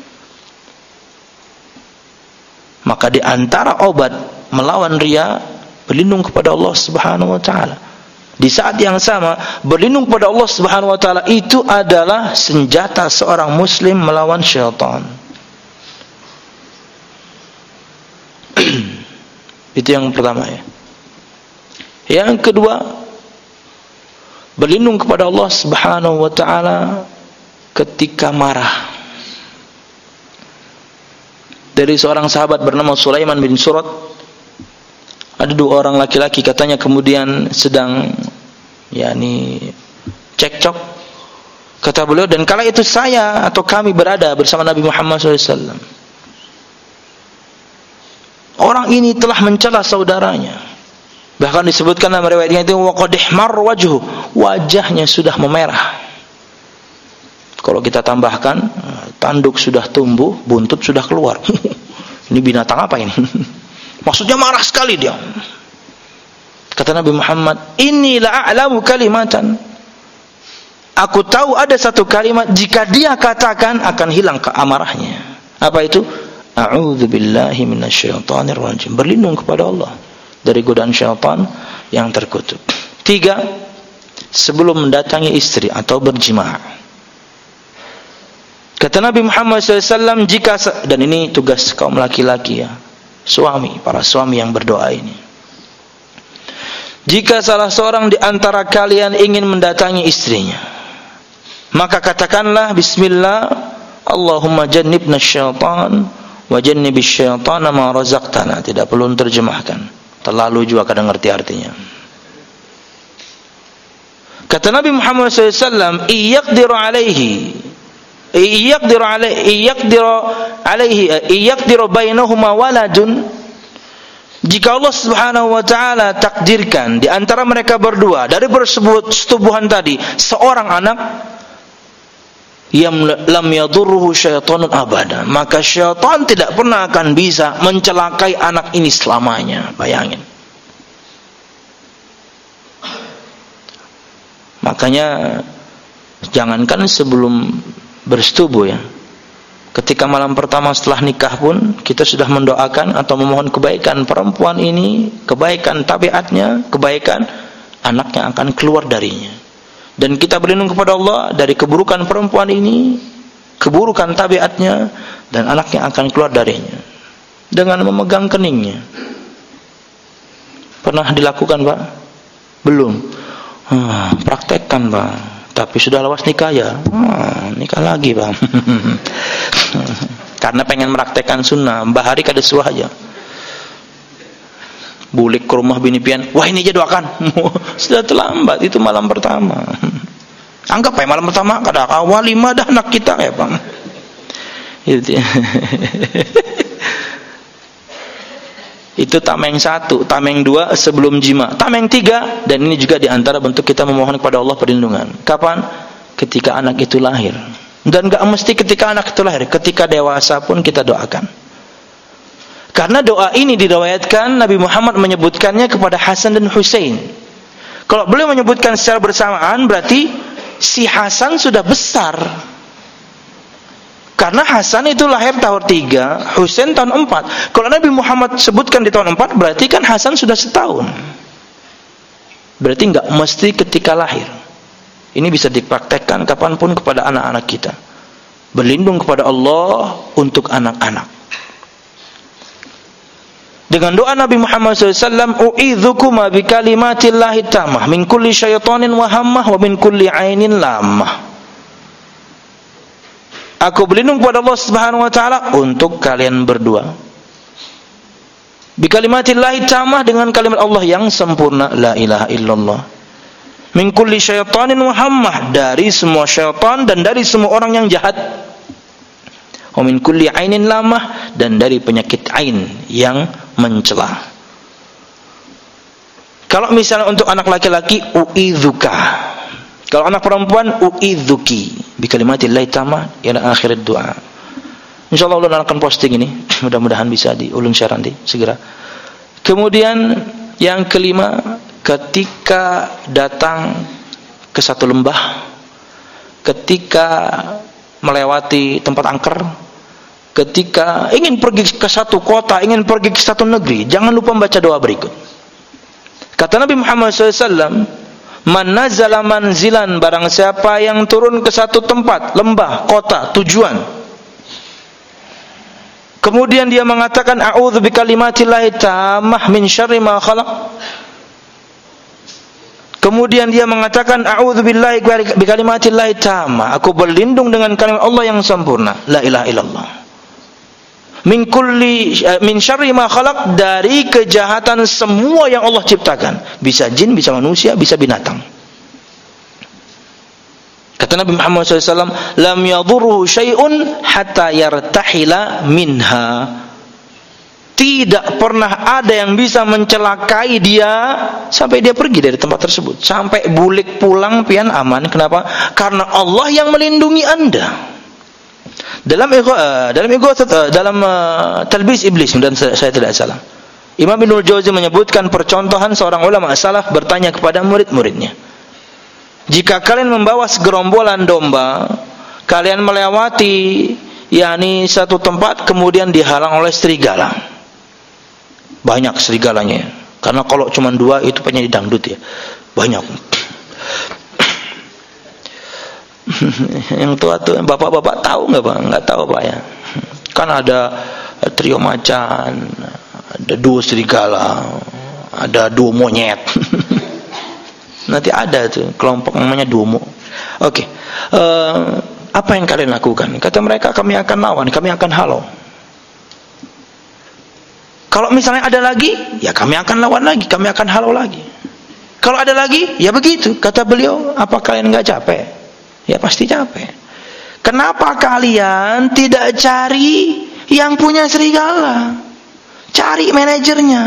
Maka di antara obat melawan riya, berlindung kepada Allah Subhanahu wa taala. Di saat yang sama, berlindung kepada Allah Subhanahu wa taala itu adalah senjata seorang muslim melawan syaitan. Itu yang pertama ya. Yang kedua, berlindung kepada Allah Subhanahu wa taala ketika marah. Dari seorang sahabat bernama Sulaiman bin Surat, ada dua orang laki-laki katanya kemudian sedang yakni cekcok. Kata beliau, dan kala itu saya atau kami berada bersama Nabi Muhammad shallallahu alaihi wasallam. Orang ini telah mencela saudaranya. Bahkan disebutkan dalam riwayatnya itu waqad ihmar wajhu, wajahnya sudah memerah. Kalau kita tambahkan tanduk sudah tumbuh, buntut sudah keluar. Ini binatang apa ini? Maksudnya marah sekali dia. Kata Nabi Muhammad, "Inni la a'lamu kalimatan." Aku tahu ada satu kalimat jika dia katakan akan hilang keamarahnya. Apa itu? A'udzubillahi minasyaitonir rajim. Berlindung kepada Allah dari godaan syaitan yang terkutuk. Tiga, sebelum mendatangi istri atau berjima'. Kata Nabi Muhammad shallallahu alaihi wasallam, jika, dan ini tugas kaum laki-laki ya, suami, para suami yang berdoa ini. Jika salah seorang di antara kalian ingin mendatangi istrinya, maka katakanlah bismillah, Allahumma jannibna syaitan wa jannibish syaitana ma razaqtana. Tidak perlu terjemahkan, terlalu juga kadang ngerti artinya. Kata Nabi Muhammad shallallahu alaihi wasallam, iyaqdiru alaihi iyaqdiru alaihi iyaqdiru alaihi iyaqdiru bainahuma waladun. Jika Allah Subhanahu wa taala takdirkan di antara mereka berdua dari persetubuhan tadi seorang anak, yang lam yadurruhu syaitanun abada, maka syaitan tidak pernah akan bisa mencelakai anak ini selamanya. Bayangin. Makanya jangankan sebelum bersetubuh ya, ketika malam pertama setelah nikah pun kita sudah mendoakan atau memohon kebaikan perempuan ini, kebaikan tabiatnya, kebaikan anak yang akan keluar darinya. Dan kita berlindung kepada Allah dari keburukan perempuan ini, keburukan tabiatnya, dan anak yang akan keluar darinya dengan memegang keningnya. Pernah dilakukan Pak? Belum. Ah, praktekkan Pak. Tapi sudah lawas nikah ya? Ah, nikah lagi Pak. Karena pengen meraktekkan sunnah. Mbah Hari kada suah aja. Bulik ke rumah bini pian, wah ini aja doakan. Sudah terlambat, itu malam pertama. Anggap ya malam pertama kada walimah dah anak kita ya Bang. Itu itu tameng satu, tameng dua sebelum jima, tameng tiga, dan ini juga diantara bentuk kita memohon kepada Allah perlindungan. Kapan? Ketika anak itu lahir. Dan gak mesti ketika anak itu lahir, ketika dewasa pun kita doakan. Karena doa ini diriwayatkan Nabi Muhammad menyebutkannya kepada Hasan dan Husain. Kalau beliau menyebutkan secara bersamaan, berarti si Hasan sudah besar. Karena Hasan itu lahir tahun tiga, Husain tahun empat. Kalau Nabi Muhammad sebutkan di tahun empat, berarti kan Hasan sudah setahun. Berarti enggak mesti ketika lahir. Ini bisa dipraktekkan kapanpun kepada anak-anak kita. Berlindung kepada Allah untuk anak-anak. Dengan doa Nabi Muhammad shallallahu alaihi wasallam, u'idzukuma bi kalimatillahi tammah min kulli syaitanin wa hammah wa min kulli ainin lamah. Aku berlindung kepada Allah Subhanahu wa taala untuk kalian berdua. Bi kalimatillahi tammah, dengan kalimat Allah yang sempurna, la ilaha illallah. Min kulli syaitanin wa hammah, dari semua syaitan dan dari semua orang yang jahat. Wa min kulli ainin lamah, dan dari penyakit ain yang mencela. Kalau misalnya untuk anak laki-laki, u'idzuka. Kalau anak perempuan, u'idzuki bi kalimatillahi tammah ila akhir doa. Insyaallah Allah akan posting ini, mudah-mudahan bisa diulun share nanti segera. Kemudian yang kelima, ketika datang ke satu lembah, ketika melewati tempat angker, ketika ingin pergi ke satu kota, ingin pergi ke satu negeri, jangan lupa membaca doa berikut. Kata Nabi Muhammad shallallahu alaihi wasallam, man nazala manzilan, barang siapa yang turun ke satu tempat, lembah, kota, tujuan, kemudian dia mengatakan a'udzu bikalimatillahi tammah min syarri ma khalaq, kemudian dia mengatakan a'udzubillahi bikalimatillahi tammah, aku berlindung dengan kalimat Allah yang sempurna, la ilaha illallah, min kulli min syarri ma khalaq, dari kejahatan semua yang Allah ciptakan, bisa jin, bisa manusia, bisa binatang. Kata Nabi Muhammad shallallahu alaihi wasallam, lam yadurruhu syai'un hatta yartahila minha. Tidak pernah ada yang bisa mencelakai dia sampai dia pergi dari tempat tersebut. Sampai bulik pulang pian aman. Kenapa? Karena Allah yang melindungi Anda. Dalam uh, dalam uh, dalam uh, Talbis Iblis, dan saya, saya tidak salah, Imam Ibnul Jauzi menyebutkan percontohan seorang ulama salaf bertanya kepada murid-muridnya, jika kalian membawa segerombolan domba, kalian melewati yakni satu tempat, kemudian dihalang oleh serigala, banyak serigalanya, karena kalau cuma dua itu penyanyi dangdut ya, banyak. Yang tua tuh bapak-bapak tahu nggak pak? Nggak tahu pak ya. Kan ada trio macan, ada dua serigala, ada dua monyet. Nanti ada tuh kelompok namanya duomo. Oke, okay. uh, apa yang kalian lakukan? Kata mereka, kami akan lawan, kami akan halau. Kalau misalnya ada lagi, ya kami akan lawan lagi, kami akan halau lagi. Kalau ada lagi, ya begitu. Kata beliau, apa kalian nggak capek? Ya pasti capek. Kenapa kalian tidak cari yang punya serigala? Cari manajernya.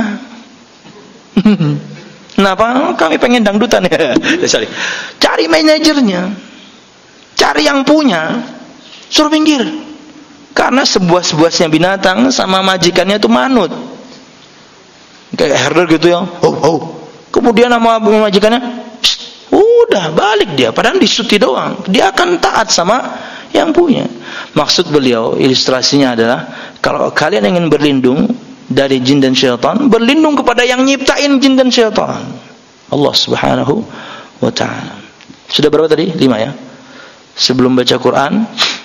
Kenapa? Kami pengen dangdutan ya. Cari manajernya. Cari yang punya. Suruh pinggir. Karena sebuah-sebuahnya binatang sama majikannya itu manut. Kayak herder gitu ya. Oh, oh. Kemudian sama majikannya, udah balik dia, padahal disuti doang. Dia akan taat sama yang punya. Maksud beliau, ilustrasinya adalah, kalau kalian ingin berlindung dari jin dan syaitan, berlindung kepada yang nyiptain jin dan syaitan, Allah subhanahu wa ta'ala. Sudah berapa tadi? Lima ya. Sebelum baca Quran,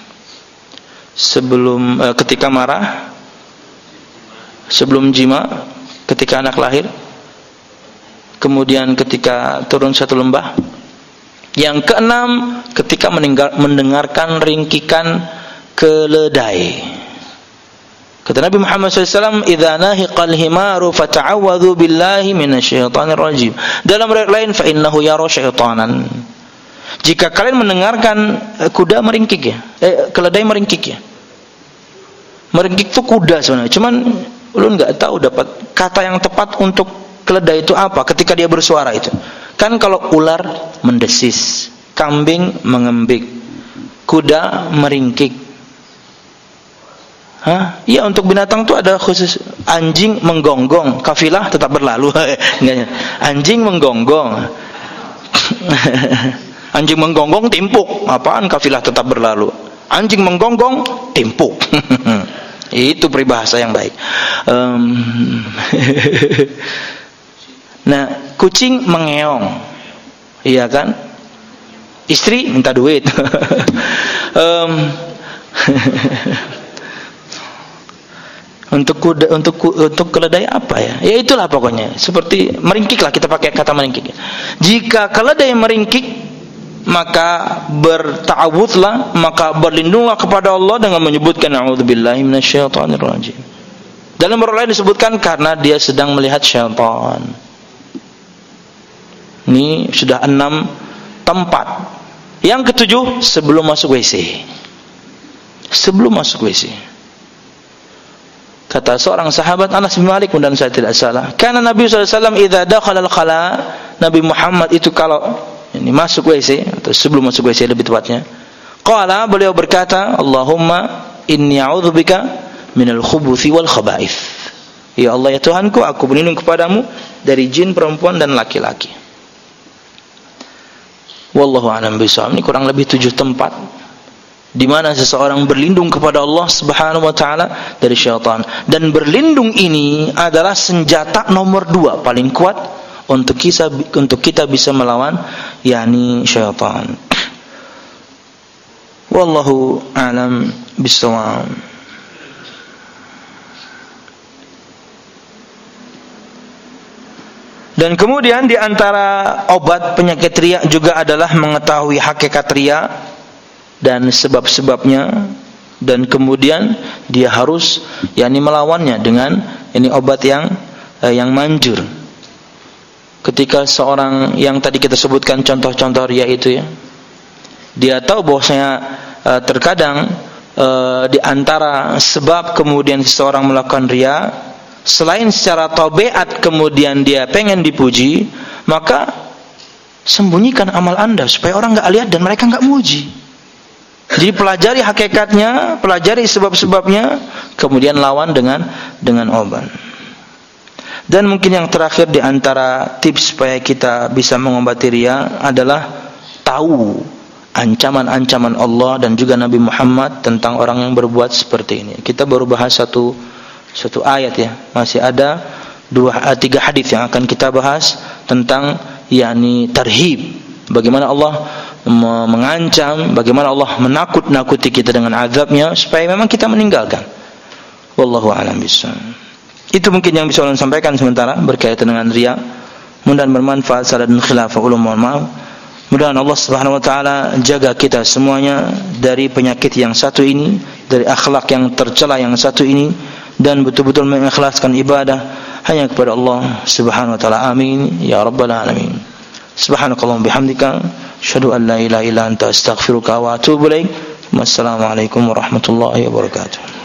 sebelum eh, ketika marah, sebelum jima, ketika anak lahir, kemudian ketika turun satu lembah. Yang keenam, ketika mendengarkan ringkikan keledai. Kata Nabi Muhammad shallallahu alaihi wasallam, "Idza nahiqal himaru fata'awwadhu billahi minasyaitonir rajim." Dalam riwayat lain, "Fa innahu yara syaitanan." Jika kalian mendengarkan kuda meringkik ya, eh, keledai meringkik ya. Meringkik itu kuda sebenarnya. Cuman lu enggak tahu dapat kata yang tepat untuk keledai itu apa ketika dia bersuara itu. Kan kalau ular mendesis, kambing mengembik, kuda meringkik. Hah? Iya, untuk binatang itu ada khusus. Anjing menggonggong, kafilah tetap berlalu. Anjing menggonggong. Anjing menggonggong timpuk. Apaan kafilah tetap berlalu? Anjing menggonggong timpuk. Itu peribahasa yang baik. Um, Nah, kucing mengeong, iya kan? Istri minta duit. um, untuk kuda, untuk untuk keledai apa ya? Ya itulah pokoknya. Seperti meringkik lah, kita pakai kata meringkik. Jika keledai meringkik, maka berta'awudlah, maka berlindunglah kepada Allah dengan menyebutkan a'udzubillahi minasyaitonir rajim. Dalam beberapa lain disebutkan karena dia sedang melihat syaitan. Ini sudah enam tempat. Yang ketujuh, sebelum masuk W C. Sebelum masuk W C. Kata seorang sahabat Anas bin Malik, dan saya tidak salah, karena Nabi sallallahu alaihi wasallam idza dakhala al-khala, Nabi Muhammad itu kalau ini masuk W C atau sebelum masuk W C lebih tepatnya, qala, beliau berkata, Allahumma inni a'udzubika minal khubuthi wal khaba'ith. Ya Allah, ya Tuhanku, aku berlindung kepadamu dari jin perempuan dan laki-laki. Wallahu a'lam bishawab. Ini kurang lebih tujuh tempat di mana seseorang berlindung kepada Allah Subhanahu wa taala dari syaitan. Dan berlindung ini adalah senjata nomor dua paling kuat untuk kita untuk kita bisa melawan yakni syaitan. Wallahu a'lam bishawab. Dan kemudian di antara obat penyakit riya juga adalah mengetahui hakikat riya dan sebab-sebabnya, dan kemudian dia harus yakni melawannya dengan ini obat yang eh, yang manjur. Ketika seorang yang tadi kita sebutkan contoh-contoh riya itu ya, Dia tahu bahwasanya uh, terkadang uh, di antara sebab kemudian seseorang melakukan riya, selain secara tabiat kemudian dia pengen dipuji, maka sembunyikan amal Anda supaya orang enggak lihat dan mereka enggak muji. Jadi pelajari hakikatnya, pelajari sebab-sebabnya, kemudian lawan dengan dengan obat. Dan mungkin yang terakhir di antara tips supaya kita bisa mengobati riya adalah tahu ancaman-ancaman Allah dan juga Nabi Muhammad tentang orang yang berbuat seperti ini. Kita baru bahas satu satu ayat ya. Masih ada dua tiga hadis yang akan kita bahas tentang yakni tarhib. Bagaimana Allah mengancam, bagaimana Allah menakut-nakuti kita dengan azabnya supaya memang kita meninggalkan. Wallahu a'lam bishawab. Itu mungkin yang bisa saya sampaikan sementara berkaitan dengan riya. Mudah-mudahan bermanfaat. Salah dan khilaf ulama, mohon maaf. Mudah-mudahan Allah Subhanahu wa taala jaga kita semuanya dari penyakit yang satu ini, dari akhlak yang tercela yang satu ini, dan betul-betul mengikhlaskan ibadah hanya kepada Allah Subhanahu wa taala. Amin ya rabbal alamin. Subhanakallahumma bihamdika asyhadu an la ilaha illa anta astaghfiruka wa atubu ilaik. Wassalamualaikum warahmatullahi wabarakatuh.